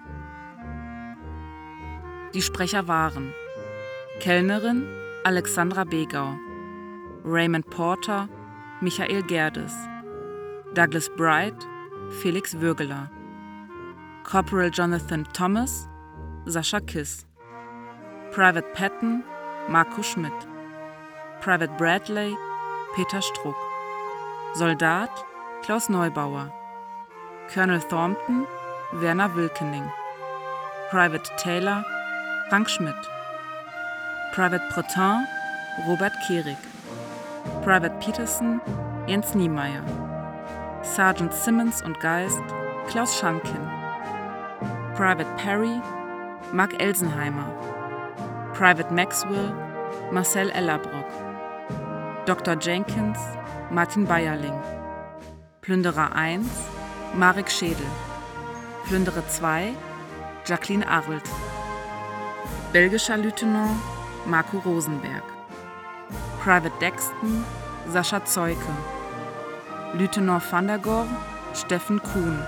Die Sprecher waren Kellnerin Alexandra Begau, Raymond Porter Michael Gerdes, Douglas Bright Felix Würgeler, Corporal Jonathan Thomas Sascha Kiss, Private Patton Marco Schmidt, Private Bradley Peter Struck, Soldat Klaus Neubauer, Colonel Thornton Werner Wilkening, Private Taylor Frank Schmidt, Private Breton Robert Kehrig, Private Peterson Jens Niemeyer, Sergeant Simmons und Geist Klaus Schankin, Private Perry Mark Elsenheimer, Private Maxwell Marcel Ellerbrock, Doktor Jenkins Martin Bayerling, Plünderer eins Marek Schädel, Plünderer zwei Jacqueline Arlt, belgischer Lieutenant Marco Rosenberg, Private Dexton Sascha Zeuke, Lieutenant van der Goor Steffen Kuhn,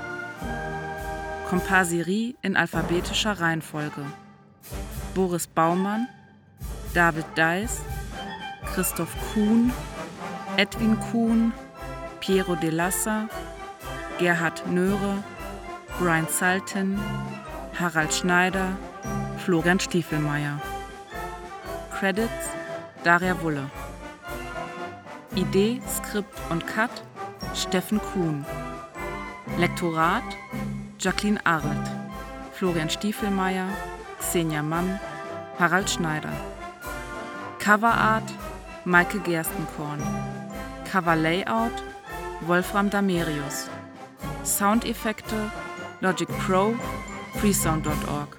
Komparserie in alphabetischer Reihenfolge: Boris Baumann, David Deiss, Christoph Kuhn, Edwin Kuhn, Piero de Lassa, Gerhard Nöhre, Brian Saltin, Harald Schneider, Florian Stiefelmeier. Credits: Daria Wulle. Idee, Skript und Cut: Steffen Kuhn. Lektorat: Jacqueline Arlt, Florian Stiefelmeier, Xenia Mann, Harald Schneider. Coverart: Maike Gerstenkorn. Cover Layout: Wolfram Damerius. Soundeffekte: Logic Pro, freesound punkt org.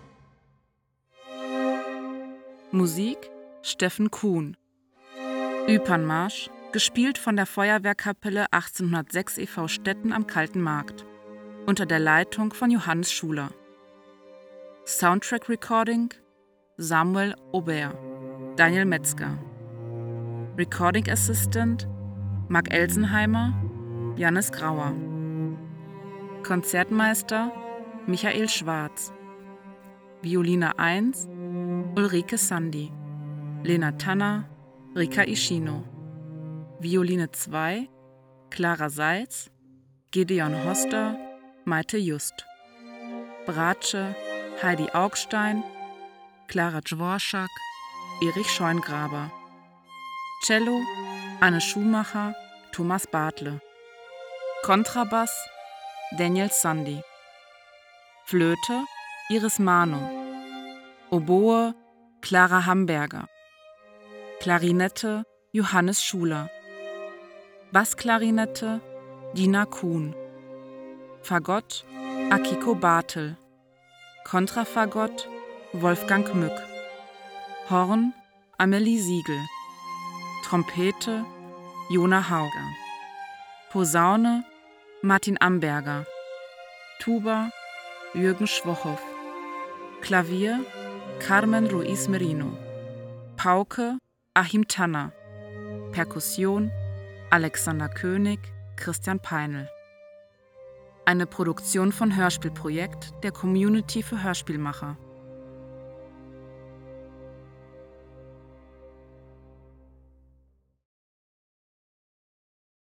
Musik: Steffen Kuhn. Ypernmarsch, gespielt von der Feuerwehrkapelle achtzehnhundertsechs e V Stetten am Kalten Markt, unter der Leitung von Johannes Schuler. Soundtrack Recording: Samuel Aubert, Daniel Metzger. Recording Assistant: Mark Elsenheimer, Jannis Grauer. Konzertmeister: Michael Schwarz. Violine eins, Ulrike Sandi. Lena Tanner, Rika Ischino. Violine zwei, Clara Seitz, Gideon Hoster, Maite Just. Bratsche, Heidi Augstein, Clara Dvorak, Erich Scheungraber. Cello, Anne Schumacher, Thomas Bartle. Kontrabass, Daniel Sandi. Flöte, Iris Mano. Oboe, Clara Hamberger. Klarinette, Johannes Schuler. Bassklarinette, Dina Kuhn. Fagott, Akiko Bartel. Kontrafagott, Wolfgang Mück. Horn, Amelie Siegel. Trompete, Jona Hauger. Posaune, Martin Amberger. Tuba, Jürgen Schwochow. Klavier, Carmen Ruiz Merino. Pauke, Achim Tanner. Perkussion, Alexander König, Christian Peinl. Eine Produktion von Hörspielprojekt der Community für Hörspielmacher.